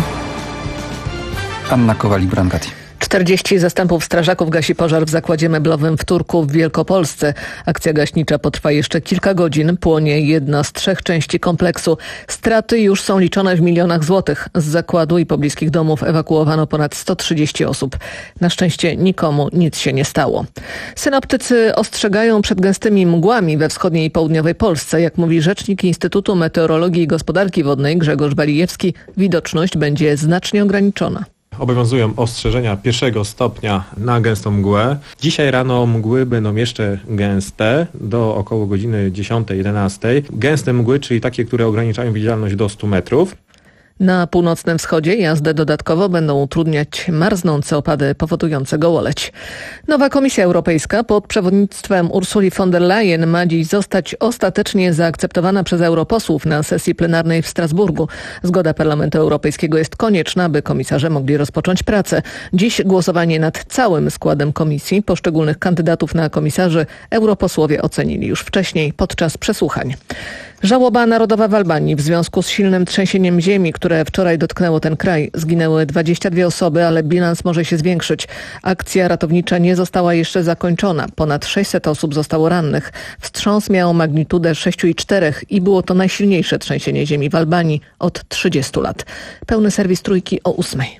Speaker 3: Anna Kowalik-Brankati.
Speaker 15: czterdzieści zastępów strażaków gasi pożar w zakładzie meblowym w Turku w Wielkopolsce. Akcja gaśnicza potrwa jeszcze kilka godzin. Płonie jedna z trzech części kompleksu. Straty już są liczone w milionach złotych. Z zakładu i pobliskich domów ewakuowano ponad sto trzydzieści osób. Na szczęście nikomu nic się nie stało. Synoptycy ostrzegają przed gęstymi mgłami we wschodniej i południowej Polsce. Jak mówi rzecznik Instytutu Meteorologii i Gospodarki Wodnej Grzegorz Walijewski, widoczność będzie znacznie ograniczona.
Speaker 27: Obowiązują ostrzeżenia pierwszego stopnia na gęstą mgłę. Dzisiaj rano mgły będą jeszcze gęste do około godziny dziesiątej jedenastej. Gęste mgły, czyli takie, które ograniczają widzialność do stu metrów.
Speaker 15: Na północnym wschodzie jazdę dodatkowo będą utrudniać marznące opady powodujące gołoleć. Nowa Komisja Europejska pod przewodnictwem Ursuli von der Leyen ma dziś zostać ostatecznie zaakceptowana przez europosłów na sesji plenarnej w Strasburgu. Zgoda Parlamentu Europejskiego jest konieczna, by komisarze mogli rozpocząć pracę. Dziś głosowanie nad całym składem komisji. Poszczególnych kandydatów na komisarzy europosłowie ocenili już wcześniej podczas przesłuchań. Żałoba narodowa w Albanii w związku z silnym trzęsieniem ziemi, które wczoraj dotknęło ten kraj. Zginęły dwadzieścia dwie osoby, ale bilans może się zwiększyć. Akcja ratownicza nie została jeszcze zakończona. Ponad sześćset osób zostało rannych. Wstrząs miał magnitudę sześć przecinek cztery i było to najsilniejsze trzęsienie ziemi w Albanii od trzydziestu lat. Pełny serwis Trójki o ósmej.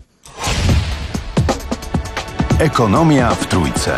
Speaker 7: Ekonomia w Trójce.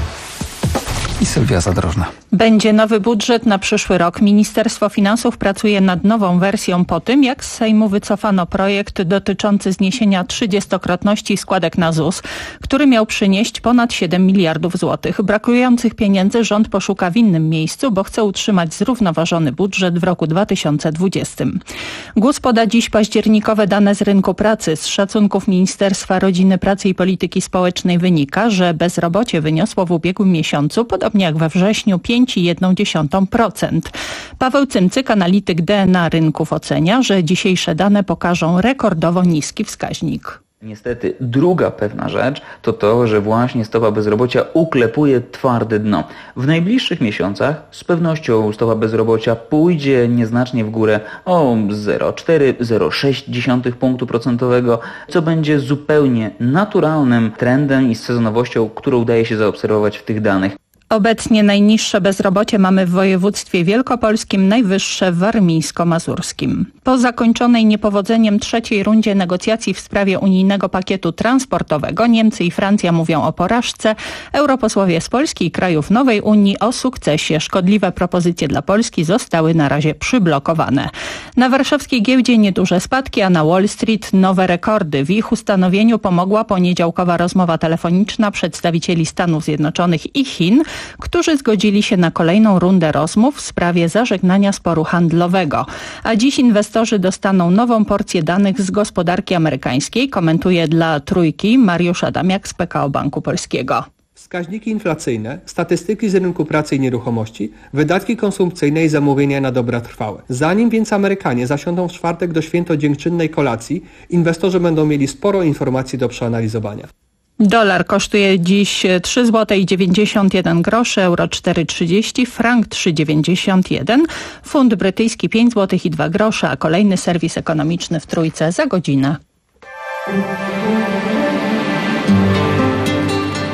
Speaker 3: I Sylwia Zadrożna.
Speaker 28: Będzie nowy budżet na przyszły rok. Ministerstwo Finansów pracuje nad nową wersją po tym, jak z Sejmu wycofano projekt dotyczący zniesienia trzydziestokrotności składek na Z U S, który miał przynieść ponad siedem miliardów złotych. Brakujących pieniędzy rząd poszuka w innym miejscu, bo chce utrzymać zrównoważony budżet w roku dwa tysiące dwudziestym. GUS poda dziś październikowe dane z rynku pracy. Z szacunków Ministerstwa Rodziny, Pracy i Polityki Społecznej wynika, że bezrobocie wyniosło w ubiegłym miesiącu, podobnie jak we wrześniu, pięć przecinek jeden procent. Paweł Cymcyk, analityk D N A rynków, ocenia, że dzisiejsze dane pokażą rekordowo niski wskaźnik.
Speaker 29: Niestety druga pewna rzecz to to, że właśnie stopa bezrobocia uklepuje twarde dno. W najbliższych miesiącach z pewnością stopa bezrobocia pójdzie nieznacznie w górę o zero przecinek cztery do zero przecinek sześć punktu procentowego, co będzie zupełnie naturalnym trendem i sezonowością, którą udaje się zaobserwować w tych danych.
Speaker 28: Obecnie najniższe bezrobocie mamy w województwie wielkopolskim, najwyższe w warmińsko-mazurskim. Po zakończonej niepowodzeniem trzeciej rundzie negocjacji w sprawie unijnego pakietu transportowego Niemcy i Francja mówią o porażce, europosłowie z Polski i krajów nowej Unii o sukcesie. Szkodliwe propozycje dla Polski zostały na razie przyblokowane. Na warszawskiej giełdzie nieduże spadki, a na Wall Street nowe rekordy. W ich ustanowieniu pomogła poniedziałkowa rozmowa telefoniczna przedstawicieli Stanów Zjednoczonych i Chin, którzy zgodzili się na kolejną rundę rozmów w sprawie zażegnania sporu handlowego. A dziś inwestorzy dostaną nową porcję danych z gospodarki amerykańskiej, komentuje dla Trójki Mariusz Adamiak z P K O Banku Polskiego.
Speaker 30: Wskaźniki inflacyjne, statystyki z rynku pracy i nieruchomości, wydatki konsumpcyjne i zamówienia na dobra trwałe. Zanim więc Amerykanie zasiądą w czwartek do świętodziękczynnej kolacji, inwestorzy będą mieli sporo informacji do przeanalizowania.
Speaker 28: Dolar kosztuje dziś trzy złote dziewięćdziesiąt jeden groszy, euro cztery trzydzieści, frank trzy dziewięćdziesiąt jeden, funt brytyjski pięć złotych i dwa grosze, a kolejny serwis ekonomiczny w Trójce za godzinę.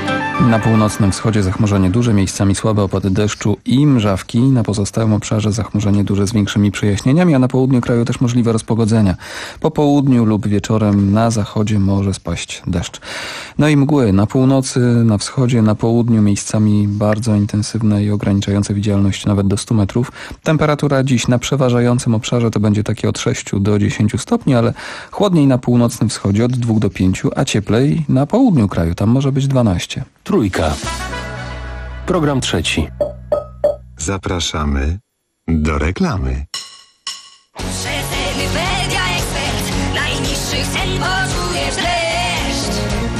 Speaker 3: Na północnym wschodzie zachmurzenie duże, miejscami słabe opady deszczu i mrzawki. Na pozostałym obszarze zachmurzenie duże z większymi przejaśnieniami, a na południu kraju też możliwe rozpogodzenia. Po południu lub wieczorem na zachodzie może spaść deszcz. No i mgły. Na północy, na wschodzie, na południu miejscami bardzo intensywne i ograniczające widzialność nawet do stu metrów. Temperatura dziś na przeważającym obszarze to będzie takie od sześciu do dziesięciu stopni, ale chłodniej na północnym wschodzie od dwóch do pięciu, a cieplej na południu kraju. Tam może być dwanaście.
Speaker 14: Trójka. Program trzeci.
Speaker 9: Zapraszamy do reklamy.
Speaker 26: Przeceny Media Expert. Najniższych cen poczujesz dreszcz.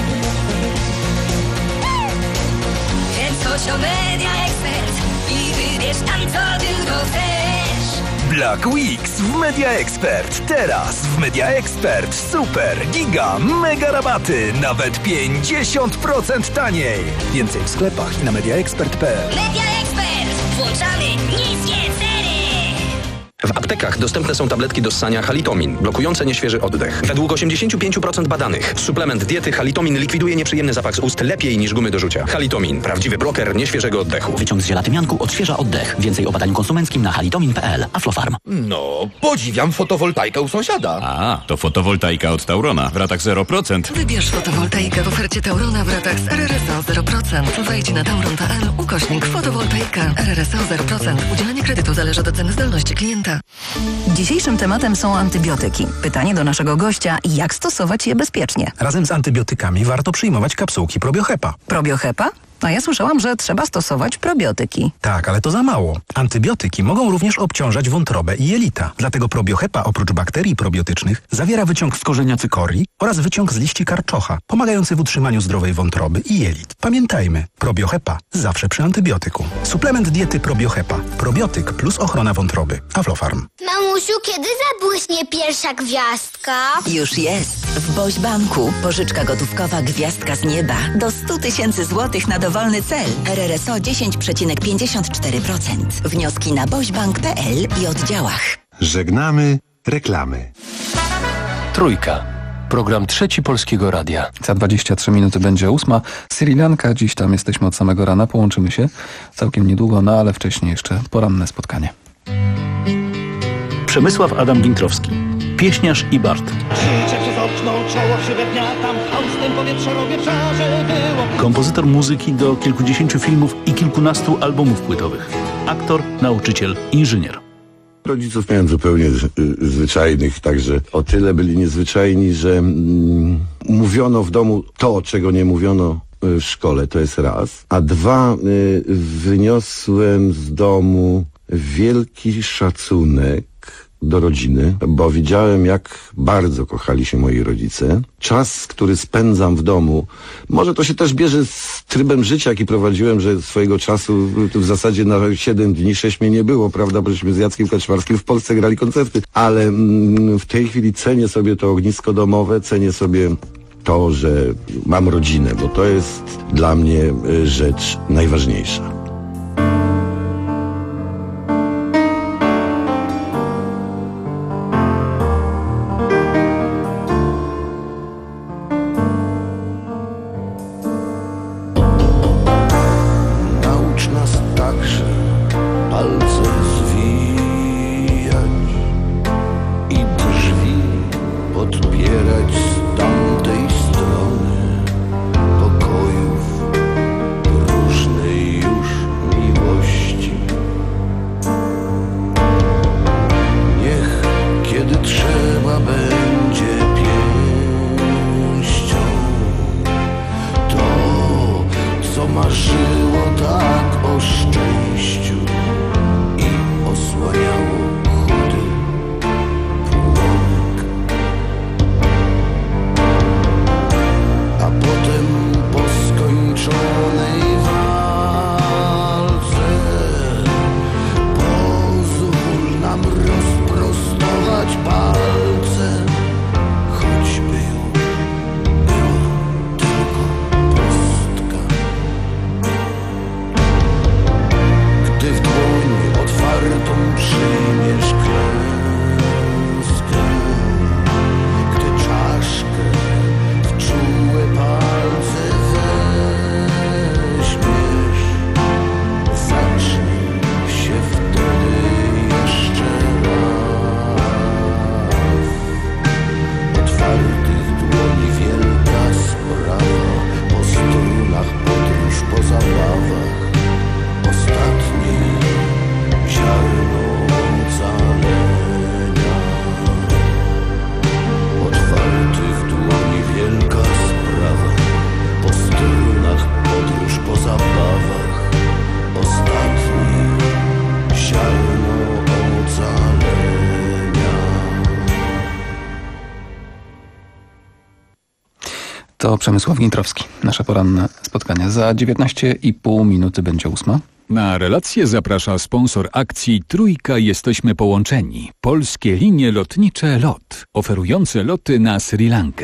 Speaker 26: Więc chodź do Media Expert i wybierz tam, co tylko chcesz.
Speaker 19: Black Weeks w Media Expert. Teraz w Media Expert super, giga, mega rabaty. Nawet pięćdziesiąt procent taniej. Więcej w sklepach i na mediaexpert kropka p l.
Speaker 26: Media Expert. Włączamy niskie ceny.
Speaker 1: W aptekach dostępne są tabletki do ssania Halitomin, blokujące nieświeży oddech. Według osiemdziesiąt pięć procent badanych suplement diety Halitomin likwiduje nieprzyjemny zapach z ust lepiej niż gumy do rzucia. Halitomin, prawdziwy bloker nieświeżego oddechu.
Speaker 2: Wyciąg z ziela tymianku odświeża oddech. Więcej o badaniu konsumenckim na halitomin kropka p l. Aflofarm.
Speaker 16: No, podziwiam fotowoltaikę u sąsiada.
Speaker 17: A, to fotowoltaika od Taurona w ratach zero procent.
Speaker 18: Wybierz fotowoltaikę w ofercie Taurona w ratach z R R S O zero procent. Wejdź na tauron kropka p l ukośnik fotowoltaika. R R S O zero procent. Udzielanie kredytu zależy od oceny zdolności klienta.
Speaker 20: Dzisiejszym tematem są antybiotyki. Pytanie do naszego gościa, jak stosować je bezpiecznie?
Speaker 21: Razem z antybiotykami warto przyjmować kapsułki Probiohepa.
Speaker 20: Probiohepa? A ja słyszałam, że trzeba stosować probiotyki.
Speaker 21: Tak, ale to za mało. Antybiotyki mogą również obciążać wątrobę i jelita. Dlatego Probiohepa oprócz bakterii probiotycznych zawiera wyciąg z korzenia cykorii oraz wyciąg z liści karczocha, pomagający w utrzymaniu zdrowej wątroby i jelit. Pamiętajmy, Probiohepa zawsze przy antybiotyku. Suplement diety Probiohepa. Probiotyk plus ochrona wątroby. Aflofarm.
Speaker 22: Mamusiu, kiedy zabłyśnie pierwsza gwiazdka?
Speaker 20: Już jest. W Boś Banku. Pożyczka gotówkowa Gwiazdka z nieba. Do stu tysięcy złotych na dowolny cel. R R S O dziesięć przecinek pięćdziesiąt cztery procent. Wnioski na bośbank kropka p l i oddziałach.
Speaker 9: Żegnamy reklamy.
Speaker 14: Trójka. Program trzeci Polskiego Radia.
Speaker 3: Za dwadzieścia trzy minuty będzie ósma. Sri Lanka, dziś tam jesteśmy od samego rana. Połączymy się całkiem niedługo, no ale wcześniej jeszcze poranne spotkanie.
Speaker 23: Przemysław Adam Gintrowski. Pieśniarz i bard.
Speaker 24: Życie przez okno, czoło wśród dnia, tam w Faustym powietrze wieczorze było.
Speaker 23: Kompozytor muzyki do kilkudziesięciu filmów i kilkunastu albumów płytowych. Aktor, nauczyciel, inżynier.
Speaker 25: Rodziców miałem zupełnie zwyczajnych, także o tyle byli niezwyczajni, że mm, mówiono w domu to, czego nie mówiono w szkole, to jest raz. A dwa, y, wyniosłem z domu wielki szacunek do rodziny, bo widziałem, jak bardzo kochali się moi rodzice. Czas, który spędzam w domu, może to się też bierze z trybem życia, jaki prowadziłem, że swojego czasu w zasadzie na siedem dni, sześć mnie nie było, prawda, bo żeśmy z Jackiem Kaczmarskim w Polsce grali koncerty, ale mm, w tej chwili cenię sobie to ognisko domowe, cenię sobie to, że mam rodzinę, bo to jest dla mnie rzecz najważniejsza. Już
Speaker 3: To Przemysław Gintrowski. Nasze poranne spotkanie. Za dziewiętnaście i pół minuty będzie ósma.
Speaker 4: Na relację zaprasza sponsor akcji Trójka Jesteśmy Połączeni. Polskie linie lotnicze LOT, oferujące loty na Sri Lankę.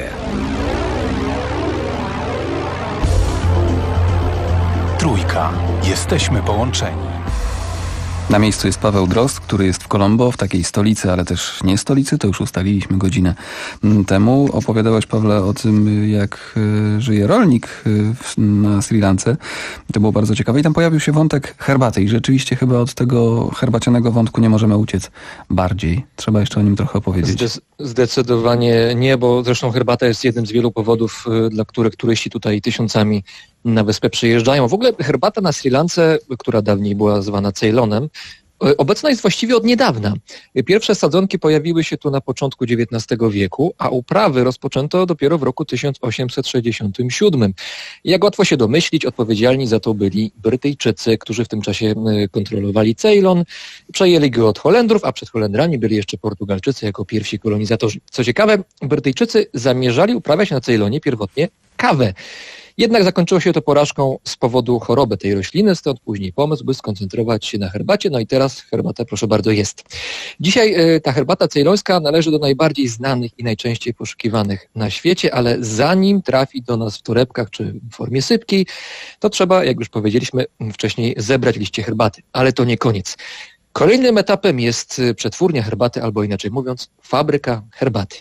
Speaker 21: Trójka. Jesteśmy połączeni.
Speaker 3: Na miejscu jest Paweł Drozd, który jest w Colombo, w takiej stolicy, ale też nie stolicy, to już ustaliliśmy godzinę temu. Opowiadałeś, Pawle, o tym, jak żyje rolnik na Sri Lance. To było bardzo ciekawe i tam pojawił się wątek herbaty i rzeczywiście chyba od tego herbacianego wątku nie możemy uciec bardziej. Trzeba jeszcze o nim trochę opowiedzieć.
Speaker 5: Zde- zdecydowanie nie, bo zresztą herbata jest jednym z wielu powodów, dla których turyści tutaj tysiącami na wyspę przyjeżdżają. W ogóle herbata na Sri Lance, która dawniej była zwana Ceylonem, obecna jest właściwie od niedawna. Pierwsze sadzonki pojawiły się tu na początku dziewiętnastego wieku, a uprawy rozpoczęto dopiero w roku tysiąc osiemset sześćdziesiątym siódmym. Jak łatwo się domyślić, odpowiedzialni za to byli Brytyjczycy, którzy w tym czasie kontrolowali Ceylon, przejęli go od Holendrów, a przed Holendrami byli jeszcze Portugalczycy jako pierwsi kolonizatorzy. Co ciekawe, Brytyjczycy zamierzali uprawiać na Ceylonie pierwotnie kawę. Jednak zakończyło się to porażką z powodu choroby tej rośliny, stąd później pomysł, by skoncentrować się na herbacie. No i teraz herbata, proszę bardzo, jest. Dzisiaj y, ta herbata ceylońska należy do najbardziej znanych i najczęściej poszukiwanych na świecie, ale zanim trafi do nas w torebkach czy w formie sypkiej, to trzeba, jak już powiedzieliśmy wcześniej, zebrać liście herbaty. Ale to nie koniec. Kolejnym etapem jest przetwórnia herbaty, albo inaczej mówiąc, fabryka herbaty.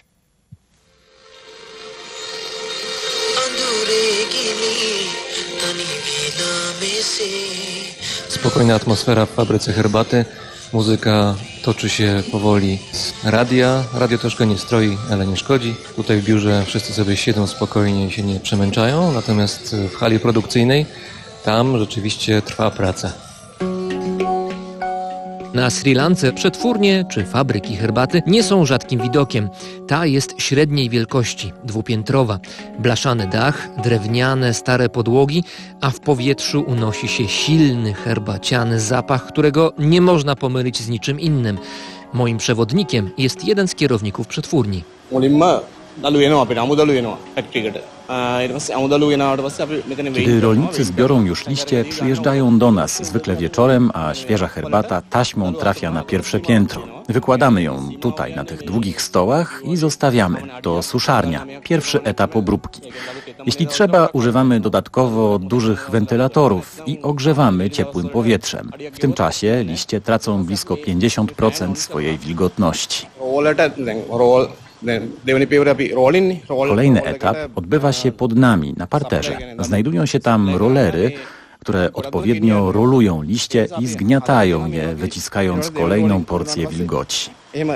Speaker 5: Spokojna atmosfera w fabryce herbaty, muzyka toczy się powoli z radia. Radio troszkę nie stroi, ale nie szkodzi. Tutaj w biurze wszyscy sobie siedzą spokojnie i się nie przemęczają, natomiast w hali produkcyjnej tam rzeczywiście trwa praca.
Speaker 6: Na Sri Lance przetwórnie czy fabryki herbaty nie są rzadkim widokiem. Ta jest średniej wielkości, dwupiętrowa. Blaszany dach, drewniane, stare podłogi, a w powietrzu unosi się silny herbaciany zapach, którego nie można pomylić z niczym innym. Moim przewodnikiem jest jeden z kierowników przetwórni.
Speaker 8: Kiedy rolnicy zbiorą już liście, przyjeżdżają do nas zwykle wieczorem, a świeża herbata taśmą trafia na pierwsze piętro. Wykładamy ją tutaj na tych długich stołach i zostawiamy. To suszarnia, pierwszy etap obróbki. Jeśli trzeba, używamy dodatkowo dużych wentylatorów i ogrzewamy ciepłym powietrzem. W tym czasie liście tracą blisko pięćdziesiąt procent swojej wilgotności. Kolejny etap odbywa się pod nami, na parterze. Znajdują się tam rolery, które odpowiednio rolują liście i zgniatają je, wyciskając kolejną porcję wilgoci.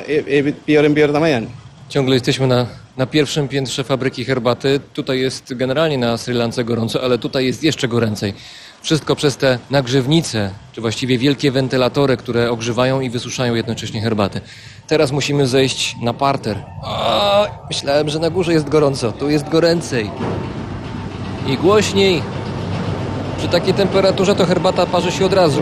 Speaker 5: Ciągle jesteśmy na, na pierwszym piętrze fabryki herbaty. Tutaj jest generalnie na Sri Lance gorąco, ale tutaj jest jeszcze goręcej. Wszystko przez te nagrzewnice, czy właściwie wielkie wentylatory, które ogrzewają i wysuszają jednocześnie herbatę. Teraz musimy zejść na parter. O, myślałem, że na górze jest gorąco. Tu jest goręcej. I głośniej. Przy takiej temperaturze to herbata parzy się od razu.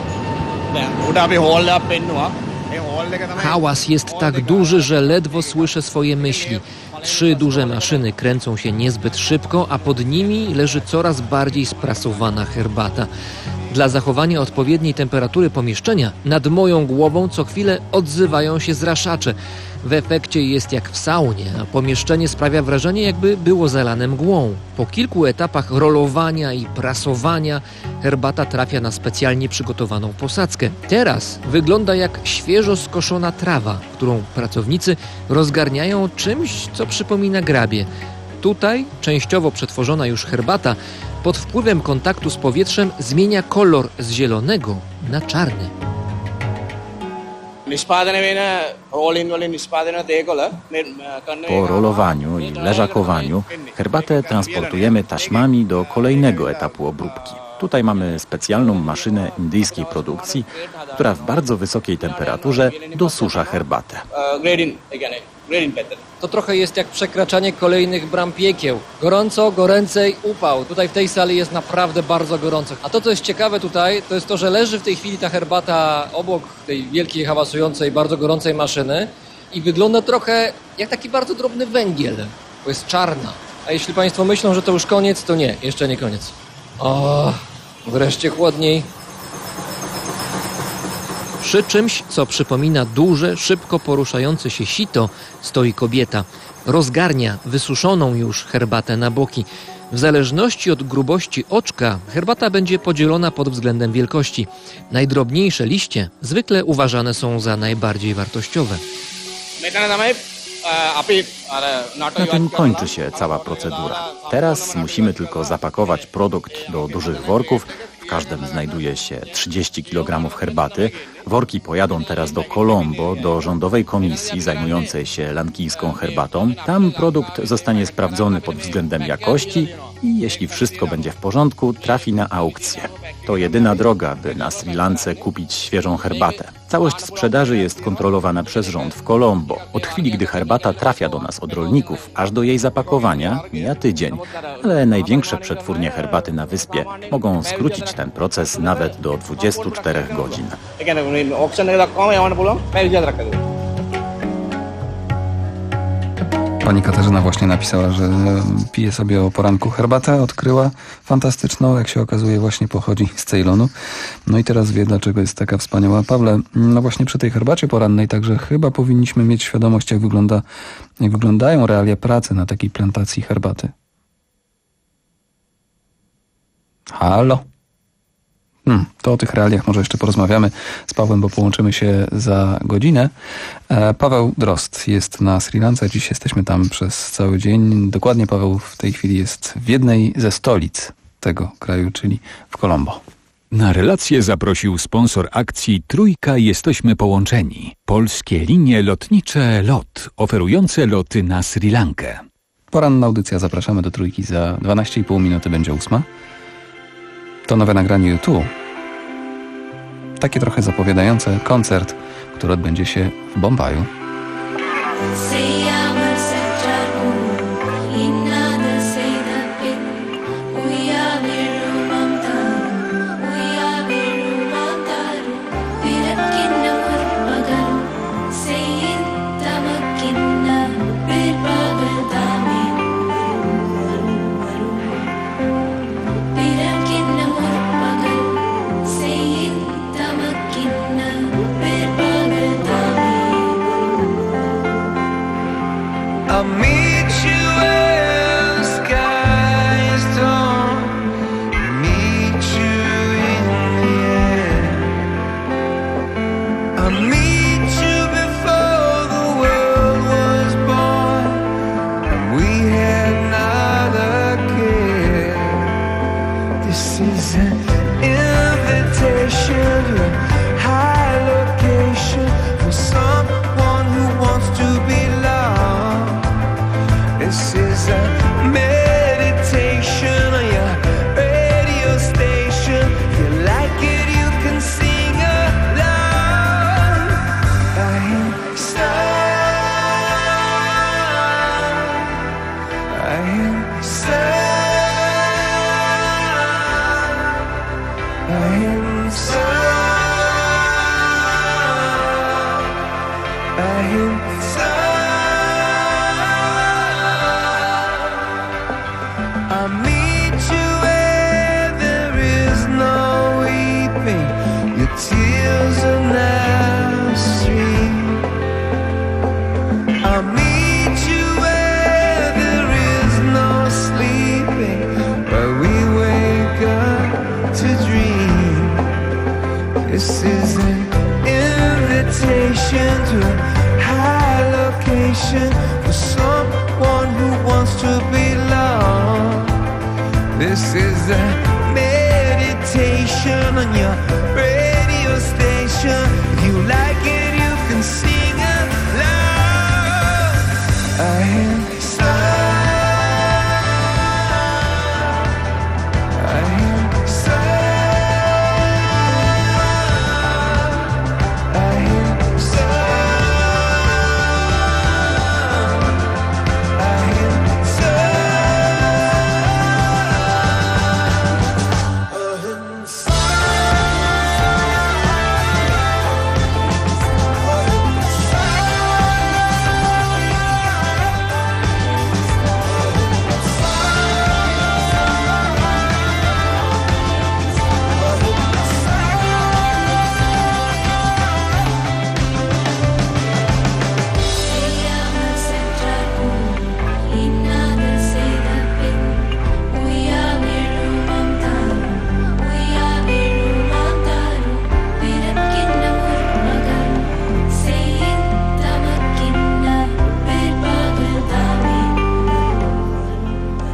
Speaker 6: Hałas jest tak duży, że ledwo słyszę swoje myśli. Trzy duże maszyny kręcą się niezbyt szybko, a pod nimi leży coraz bardziej sprasowana herbata. Dla zachowania odpowiedniej temperatury pomieszczenia nad moją głową co chwilę odzywają się zraszacze. W efekcie jest jak w saunie, a pomieszczenie sprawia wrażenie, jakby było zalane mgłą. Po kilku etapach rolowania i prasowania herbata trafia na specjalnie przygotowaną posadzkę. Teraz wygląda jak świeżo skoszona trawa, którą pracownicy rozgarniają czymś, co przypomina grabie. Tutaj częściowo przetworzona już herbata pod wpływem kontaktu z powietrzem zmienia kolor z zielonego na czarny.
Speaker 8: Po rolowaniu i leżakowaniu herbatę transportujemy taśmami do kolejnego etapu obróbki. Tutaj mamy specjalną maszynę indyjskiej produkcji, która w bardzo wysokiej temperaturze dosusza herbatę.
Speaker 5: To trochę jest jak przekraczanie kolejnych bram piekieł. Gorąco, goręcej, upał. Tutaj w tej sali jest naprawdę bardzo gorąco. A to, co jest ciekawe tutaj, to jest to, że leży w tej chwili ta herbata obok tej wielkiej, hałasującej, bardzo gorącej maszyny i wygląda trochę jak taki bardzo drobny węgiel, bo jest czarna. A jeśli Państwo myślą, że to już koniec, to nie, jeszcze nie koniec. O, wreszcie chłodniej.
Speaker 6: Przy czymś, co przypomina duże, szybko poruszające się sito, stoi kobieta. Rozgarnia wysuszoną już herbatę na boki. W zależności od grubości oczka herbata będzie podzielona pod względem wielkości. Najdrobniejsze liście zwykle uważane są za najbardziej wartościowe.
Speaker 8: Na tym kończy się cała procedura. Teraz musimy tylko zapakować produkt do dużych worków. W każdym znajduje się trzydzieści kilogramów herbaty. Worki pojadą teraz do Colombo, do rządowej komisji zajmującej się lankijską herbatą. Tam produkt zostanie sprawdzony pod względem jakości i jeśli wszystko będzie w porządku, trafi na aukcję. To jedyna droga, by na Sri Lance kupić świeżą herbatę. Całość sprzedaży jest kontrolowana przez rząd w Colombo. Od chwili, gdy herbata trafia do nas od rolników, aż do jej zapakowania mija tydzień. Ale największe przetwórnie herbaty na wyspie mogą skrócić ten proces nawet do dwudziestu czterech godzin.
Speaker 3: Pani Katarzyna właśnie napisała, że pije sobie o poranku herbatę, odkryła fantastyczną, jak się okazuje właśnie pochodzi z Ceylonu. No i teraz wie, dlaczego jest taka wspaniała. Pawle, no właśnie przy tej herbacie porannej także chyba powinniśmy mieć świadomość, jak wygląda, jak wyglądają realia pracy na takiej plantacji herbaty. Halo? Hmm, to o tych realiach może jeszcze porozmawiamy z Pawłem, bo połączymy się za godzinę. E, Paweł Drozd jest na Sri Lance, dziś jesteśmy tam przez cały dzień. Dokładnie Paweł w tej chwili jest w jednej ze stolic tego kraju, czyli w Colombo.
Speaker 4: Na relację zaprosił sponsor akcji Trójka Jesteśmy Połączeni. Polskie linie lotnicze LOT, oferujące loty na Sri Lankę.
Speaker 3: Poranna audycja, zapraszamy do Trójki, za dwanaście i pół minuty będzie ósma. To nowe nagranie U dwa. Takie trochę zapowiadające koncert, który odbędzie się w Bombaju.
Speaker 7: I'll meet you where the sky is torn, meet you in the air. I'll meet you before the world was born, and we had neither care. This is an invitation to a high location for someone who wants to be loved. This is a meditation on your radio station. If you like it, you can sing along. I am sad. I am sad. I am sad. I am sad. I'll meet you where there is no weeping. Your tears are now stream. I'll meet you where there is no sleeping, where we wake up to dream. This is an invitation to a high location for someone who wants to be loved. This is a meditation on your radio station. If you like it, you can sing along. I am sad. I am sad. I am sad. I am sad.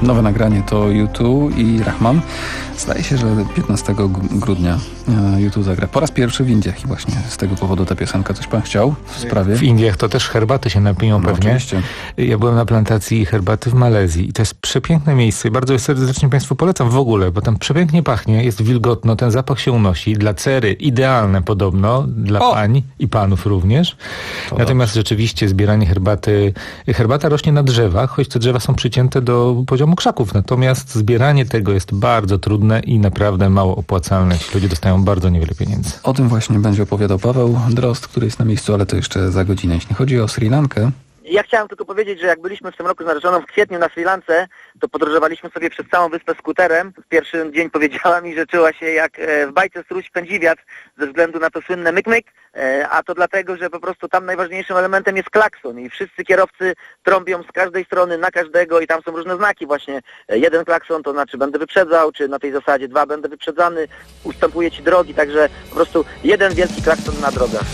Speaker 3: Nowe nagranie to U dwa i Rahman. Zdaje się, że piętnastego grudnia U dwa zagra po raz pierwszy w Indiach i właśnie z tego powodu ta piosenka. Coś pan chciał w sprawie?
Speaker 10: W Indiach to też herbaty się napiją
Speaker 3: No,
Speaker 10: pewnie.
Speaker 3: oczywiście.
Speaker 10: Ja byłem na plantacji herbaty w Malezji i to jest przepiękne miejsce. Bardzo serdecznie Państwu polecam w ogóle, bo tam przepięknie pachnie, jest wilgotno, ten zapach się unosi. Dla cery idealne podobno, dla o! pań i panów również. To Natomiast dobrze. Rzeczywiście zbieranie herbaty, herbata rośnie na drzewach, choć te drzewa są przycięte do poziomu krzaków. Natomiast zbieranie tego jest bardzo trudne i naprawdę mało opłacalne. Ci ludzie dostają bardzo niewiele pieniędzy.
Speaker 3: O tym właśnie będzie opowiadał Paweł Drozd, który jest na miejscu, ale to jeszcze za godzinę. Jeśli chodzi o Sri Lankę...
Speaker 11: Ja chciałem tylko powiedzieć, że jak byliśmy w tym roku z narzeczoną w kwietniu na Sri Lance, to podróżowaliśmy sobie przez całą wyspę skuterem. W pierwszy dzień powiedziała mi, że czuła się jak w bajce Struś Pędziwiat ze względu na to słynne myk-myk, a to dlatego, że po prostu tam najważniejszym elementem jest klakson i wszyscy kierowcy trąbią z każdej strony na każdego i tam są różne znaki właśnie. Jeden klakson to znaczy będę wyprzedzał, czy na tej zasadzie dwa będę wyprzedzany, ustępuję ci drogi, także po prostu jeden wielki klakson na drogach.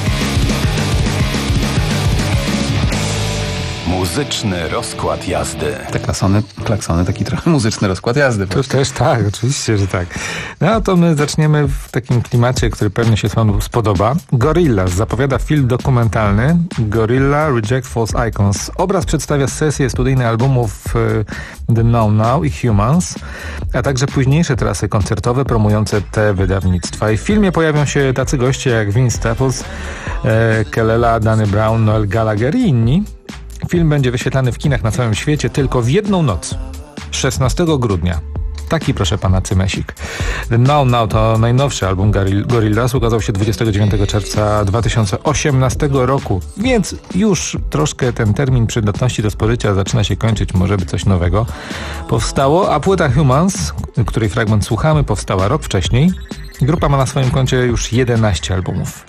Speaker 14: Muzyczny rozkład jazdy.
Speaker 3: Te klasony, klaksony, taki trochę muzyczny rozkład jazdy.
Speaker 10: To też tak, oczywiście, że tak. No to my zaczniemy w takim klimacie, który pewnie się panu spodoba. Gorillaz zapowiada film dokumentalny Gorilla Reject False Icons. Obraz przedstawia sesję studyjne albumów The Now Now i Humans, a także późniejsze trasy koncertowe promujące te wydawnictwa. I w filmie pojawią się tacy goście jak Vince Staples, e, Kelela, Danny Brown, Noel Gallagher i inni. Film będzie wyświetlany w kinach na całym świecie tylko w jedną noc, szesnastego grudnia. Taki, proszę pana, cymesik. The Now Now to najnowszy album Gorillaz, ukazał się dwudziestego dziewiątego czerwca dwa tysiące osiemnastego roku, więc już troszkę ten termin przydatności do spożycia zaczyna się kończyć, może by coś nowego powstało, a płyta Humans, której fragment słuchamy, powstała rok wcześniej. Grupa ma na swoim koncie już jedenaście albumów.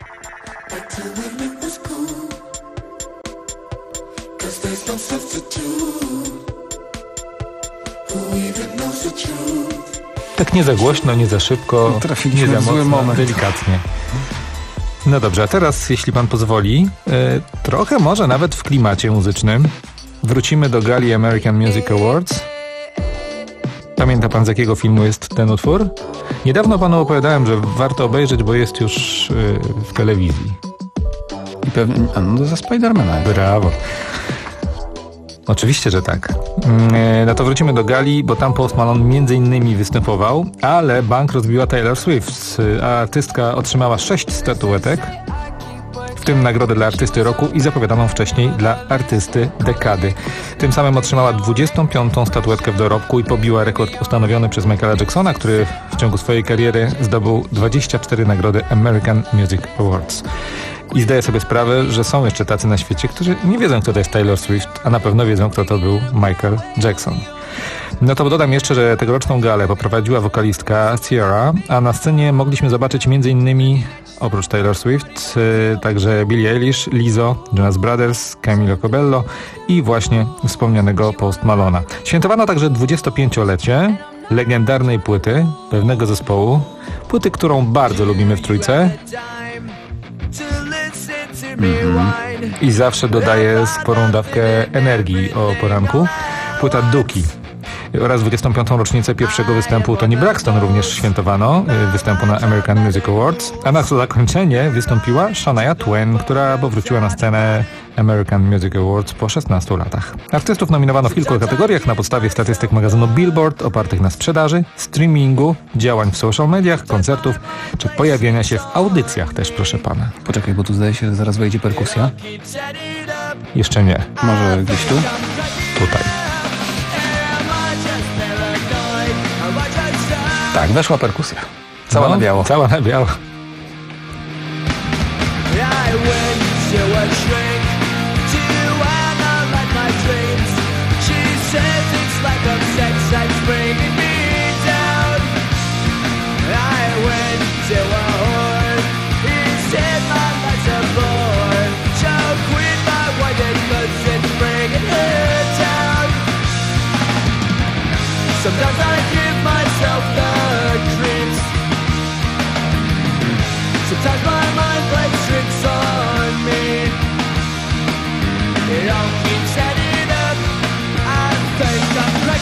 Speaker 10: Tak nie za głośno, nie za szybko, no,
Speaker 3: trafiliśmy
Speaker 10: nie za
Speaker 3: w zły
Speaker 10: mocno,
Speaker 3: moment.
Speaker 10: delikatnie. No dobrze, a teraz, jeśli pan pozwoli, yy, trochę może nawet w klimacie muzycznym wrócimy do gali American Music Awards. Pamięta pan, z jakiego filmu jest ten utwór? Niedawno panu opowiadałem, że warto obejrzeć, bo jest już yy, w telewizji.
Speaker 3: I pewnie, a no to za Spidermana.
Speaker 10: Brawo. Oczywiście, że tak. No to wrócimy do gali, bo tam Post Malone między innymi występował, ale bank rozbiła Taylor Swift, a artystka otrzymała sześć statuetek, w tym nagrodę dla artysty roku i zapowiadaną wcześniej dla artysty dekady. Tym samym otrzymała dwudziestą piątą statuetkę w dorobku i pobiła rekord ustanowiony przez Michaela Jacksona, który w ciągu swojej kariery zdobył dwadzieścia cztery nagrody American Music Awards. I zdaję sobie sprawę, że są jeszcze tacy na świecie, którzy nie wiedzą, kto to jest Taylor Swift, a na pewno wiedzą, kto to był Michael Jackson. No to dodam jeszcze, że tegoroczną galę poprowadziła wokalistka Ciara, a na scenie mogliśmy zobaczyć m.in. oprócz Taylor Swift, yy, także Billie Eilish, Lizzo, Jonas Brothers, Camilo Cabello i właśnie wspomnianego Post Malona. Świętowano także dwudziestopięciolecie legendarnej płyty pewnego zespołu, płyty, którą bardzo lubimy w Trójce. Mm-hmm. I zawsze dodaje sporą dawkę energii o poranku. Płyta Dookie oraz dwudziestą piątą rocznicę pierwszego występu Toni Braxton również świętowano, występu na American Music Awards, a na zakończenie wystąpiła Shania Twain, która powróciła na scenę American Music Awards po szesnastu latach. Artystów nominowano w kilku kategoriach na podstawie statystyk magazynu Billboard opartych na sprzedaży, streamingu, działań w social mediach, koncertów czy pojawienia się w audycjach też, proszę pana.
Speaker 3: Poczekaj, bo tu zdaje się, że zaraz wejdzie perkusja.
Speaker 10: Jeszcze nie.
Speaker 3: Może gdzieś tu?
Speaker 10: Tutaj.
Speaker 3: Tak, weszła perkusja. Cała
Speaker 10: no,
Speaker 3: na biało.
Speaker 10: Cała na biało.
Speaker 26: Sometimes I give myself the creeps. Sometimes my mind plays tricks on me. It all keeps adding up. I think I'm crazy.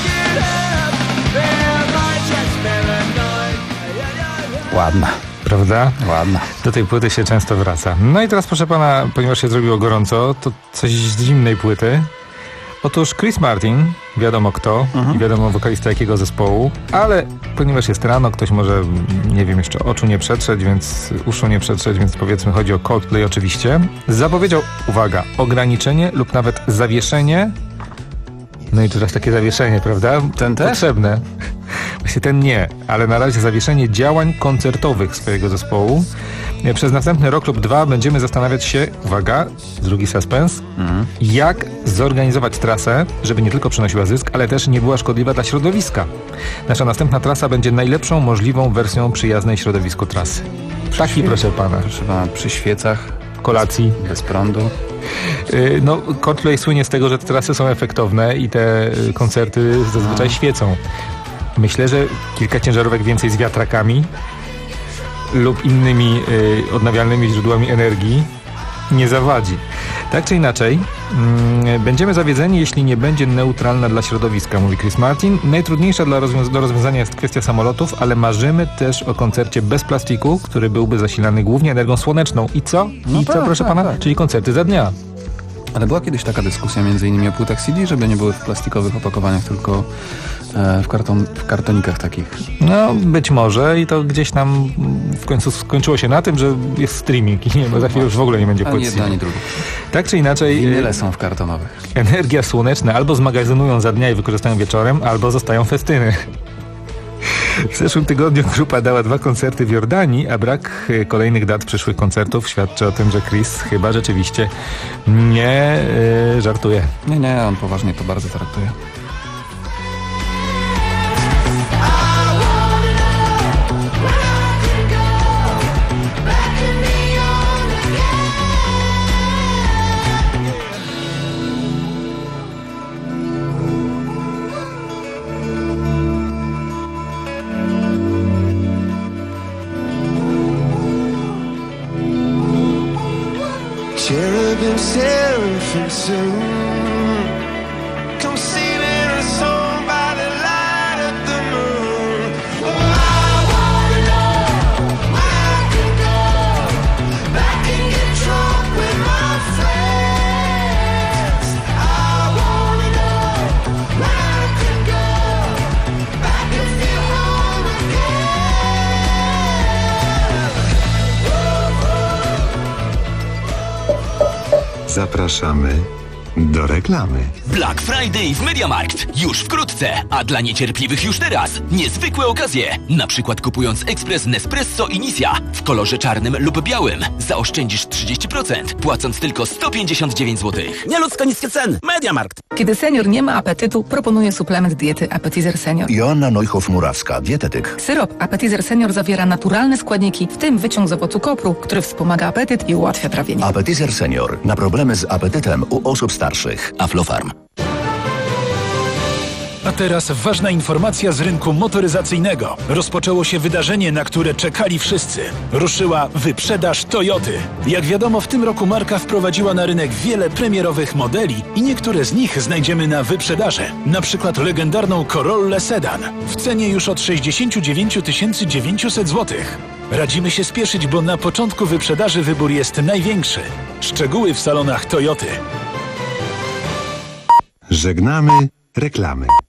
Speaker 3: Ładna.
Speaker 10: Prawda?
Speaker 3: Ładna.
Speaker 10: Do tej płyty się często wraca. No i teraz, proszę pana, ponieważ się zrobiło gorąco, to coś z zimnej płyty. Otóż Chris Martin, wiadomo kto mhm. i wiadomo wokalista jakiego zespołu, ale ponieważ jest rano, ktoś może, nie wiem, jeszcze oczu nie przetrzeć, więc uszu nie przetrzeć, więc powiedzmy chodzi o Coldplay oczywiście, zapowiedział, uwaga, ograniczenie lub nawet zawieszenie. No i teraz takie zawieszenie, prawda?
Speaker 3: Ten też?
Speaker 10: Potrzebne. Właśnie ten nie, ale na razie zawieszenie działań koncertowych swojego zespołu. Przez następny rok lub dwa będziemy zastanawiać się, uwaga, drugi suspens, mhm. jak zorganizować trasę, żeby nie tylko przynosiła zysk, ale też nie była szkodliwa dla środowiska. Nasza następna trasa będzie najlepszą możliwą wersją przyjaznej środowisku trasy. Przy Taki, świe- proszę pana.
Speaker 3: Proszę pana, przy świecach,
Speaker 10: kolacji,
Speaker 3: bez prądu.
Speaker 10: No, Coldplay słynie z tego, że te trasy są efektowne i te koncerty zazwyczaj A. świecą. Myślę, że kilka ciężarówek więcej z wiatrakami lub innymi y, odnawialnymi źródłami energii nie zawadzi. Tak czy inaczej, mm, będziemy zawiedzeni, jeśli nie będzie neutralna dla środowiska, mówi Chris Martin. Najtrudniejsza dla rozwią- do rozwiązania jest kwestia samolotów, ale marzymy też o koncercie bez plastiku, który byłby zasilany głównie energią słoneczną. I co?
Speaker 3: No
Speaker 10: I
Speaker 3: tak,
Speaker 10: co, proszę
Speaker 3: tak,
Speaker 10: pana?
Speaker 3: tak.
Speaker 10: Czyli koncerty za dnia.
Speaker 3: Ale była kiedyś taka dyskusja między innymi o płytach C D, żeby nie były w plastikowych opakowaniach, tylko e, w, karton, w kartonikach takich.
Speaker 10: No, być może i to gdzieś tam w końcu skończyło się na tym, że jest streaming i nie, bo za chwilę już w ogóle nie będzie płyt.
Speaker 3: Ani jedno, ani drugie.
Speaker 10: Tak czy inaczej...
Speaker 3: Wiele są w kartonowych.
Speaker 10: Energia słoneczna albo zmagazynują za dnia i wykorzystają wieczorem, albo zostają festyny. W zeszłym tygodniu grupa dała dwa koncerty w Jordanii, a brak kolejnych dat przyszłych koncertów świadczy o tym, że Chris chyba rzeczywiście nie yy, żartuje.
Speaker 3: Nie, nie, on poważnie to bardzo traktuje.
Speaker 7: Cherubim, seraphim soon come singing a song by the light of the moon. Oh, I wanna know where I can go back and get drunk with my friends. I wanna know where I can go back and feel home again.
Speaker 9: Zapraszamy do reklamy.
Speaker 1: Black Friday w MediaMarkt. Już wkrótce, a dla niecierpliwych już teraz. Niezwykłe okazje. Na przykład kupując ekspres Nespresso Initia w kolorze czarnym lub białym zaoszczędzisz trzydzieści procent, płacąc tylko sto pięćdziesiąt dziewięć złotych.
Speaker 2: Nieludzko niskie ceny. MediaMarkt.
Speaker 12: Kiedy senior nie ma apetytu, proponuję suplement diety Appetizer Senior.
Speaker 13: Joanna Neuhoff-Murawska, dietetyk.
Speaker 12: Syrop Appetizer Senior zawiera naturalne składniki, w tym wyciąg z owocu kopru, który wspomaga apetyt i ułatwia trawienie.
Speaker 13: Appetizer Senior. Na problemy z apetytem u osób starszych. Aflofarm.
Speaker 15: A teraz ważna informacja z rynku motoryzacyjnego. Rozpoczęło się wydarzenie, na które czekali wszyscy. Ruszyła wyprzedaż Toyoty. Jak wiadomo, w tym roku marka wprowadziła na rynek wiele premierowych modeli i niektóre z nich znajdziemy na wyprzedaży. Na przykład legendarną Corollę Sedan w cenie już od sześćdziesiąt dziewięć tysięcy dziewięćset złotych. Radzimy się spieszyć, bo na początku wyprzedaży wybór jest największy. Szczegóły w salonach Toyoty.
Speaker 9: Żegnamy reklamy.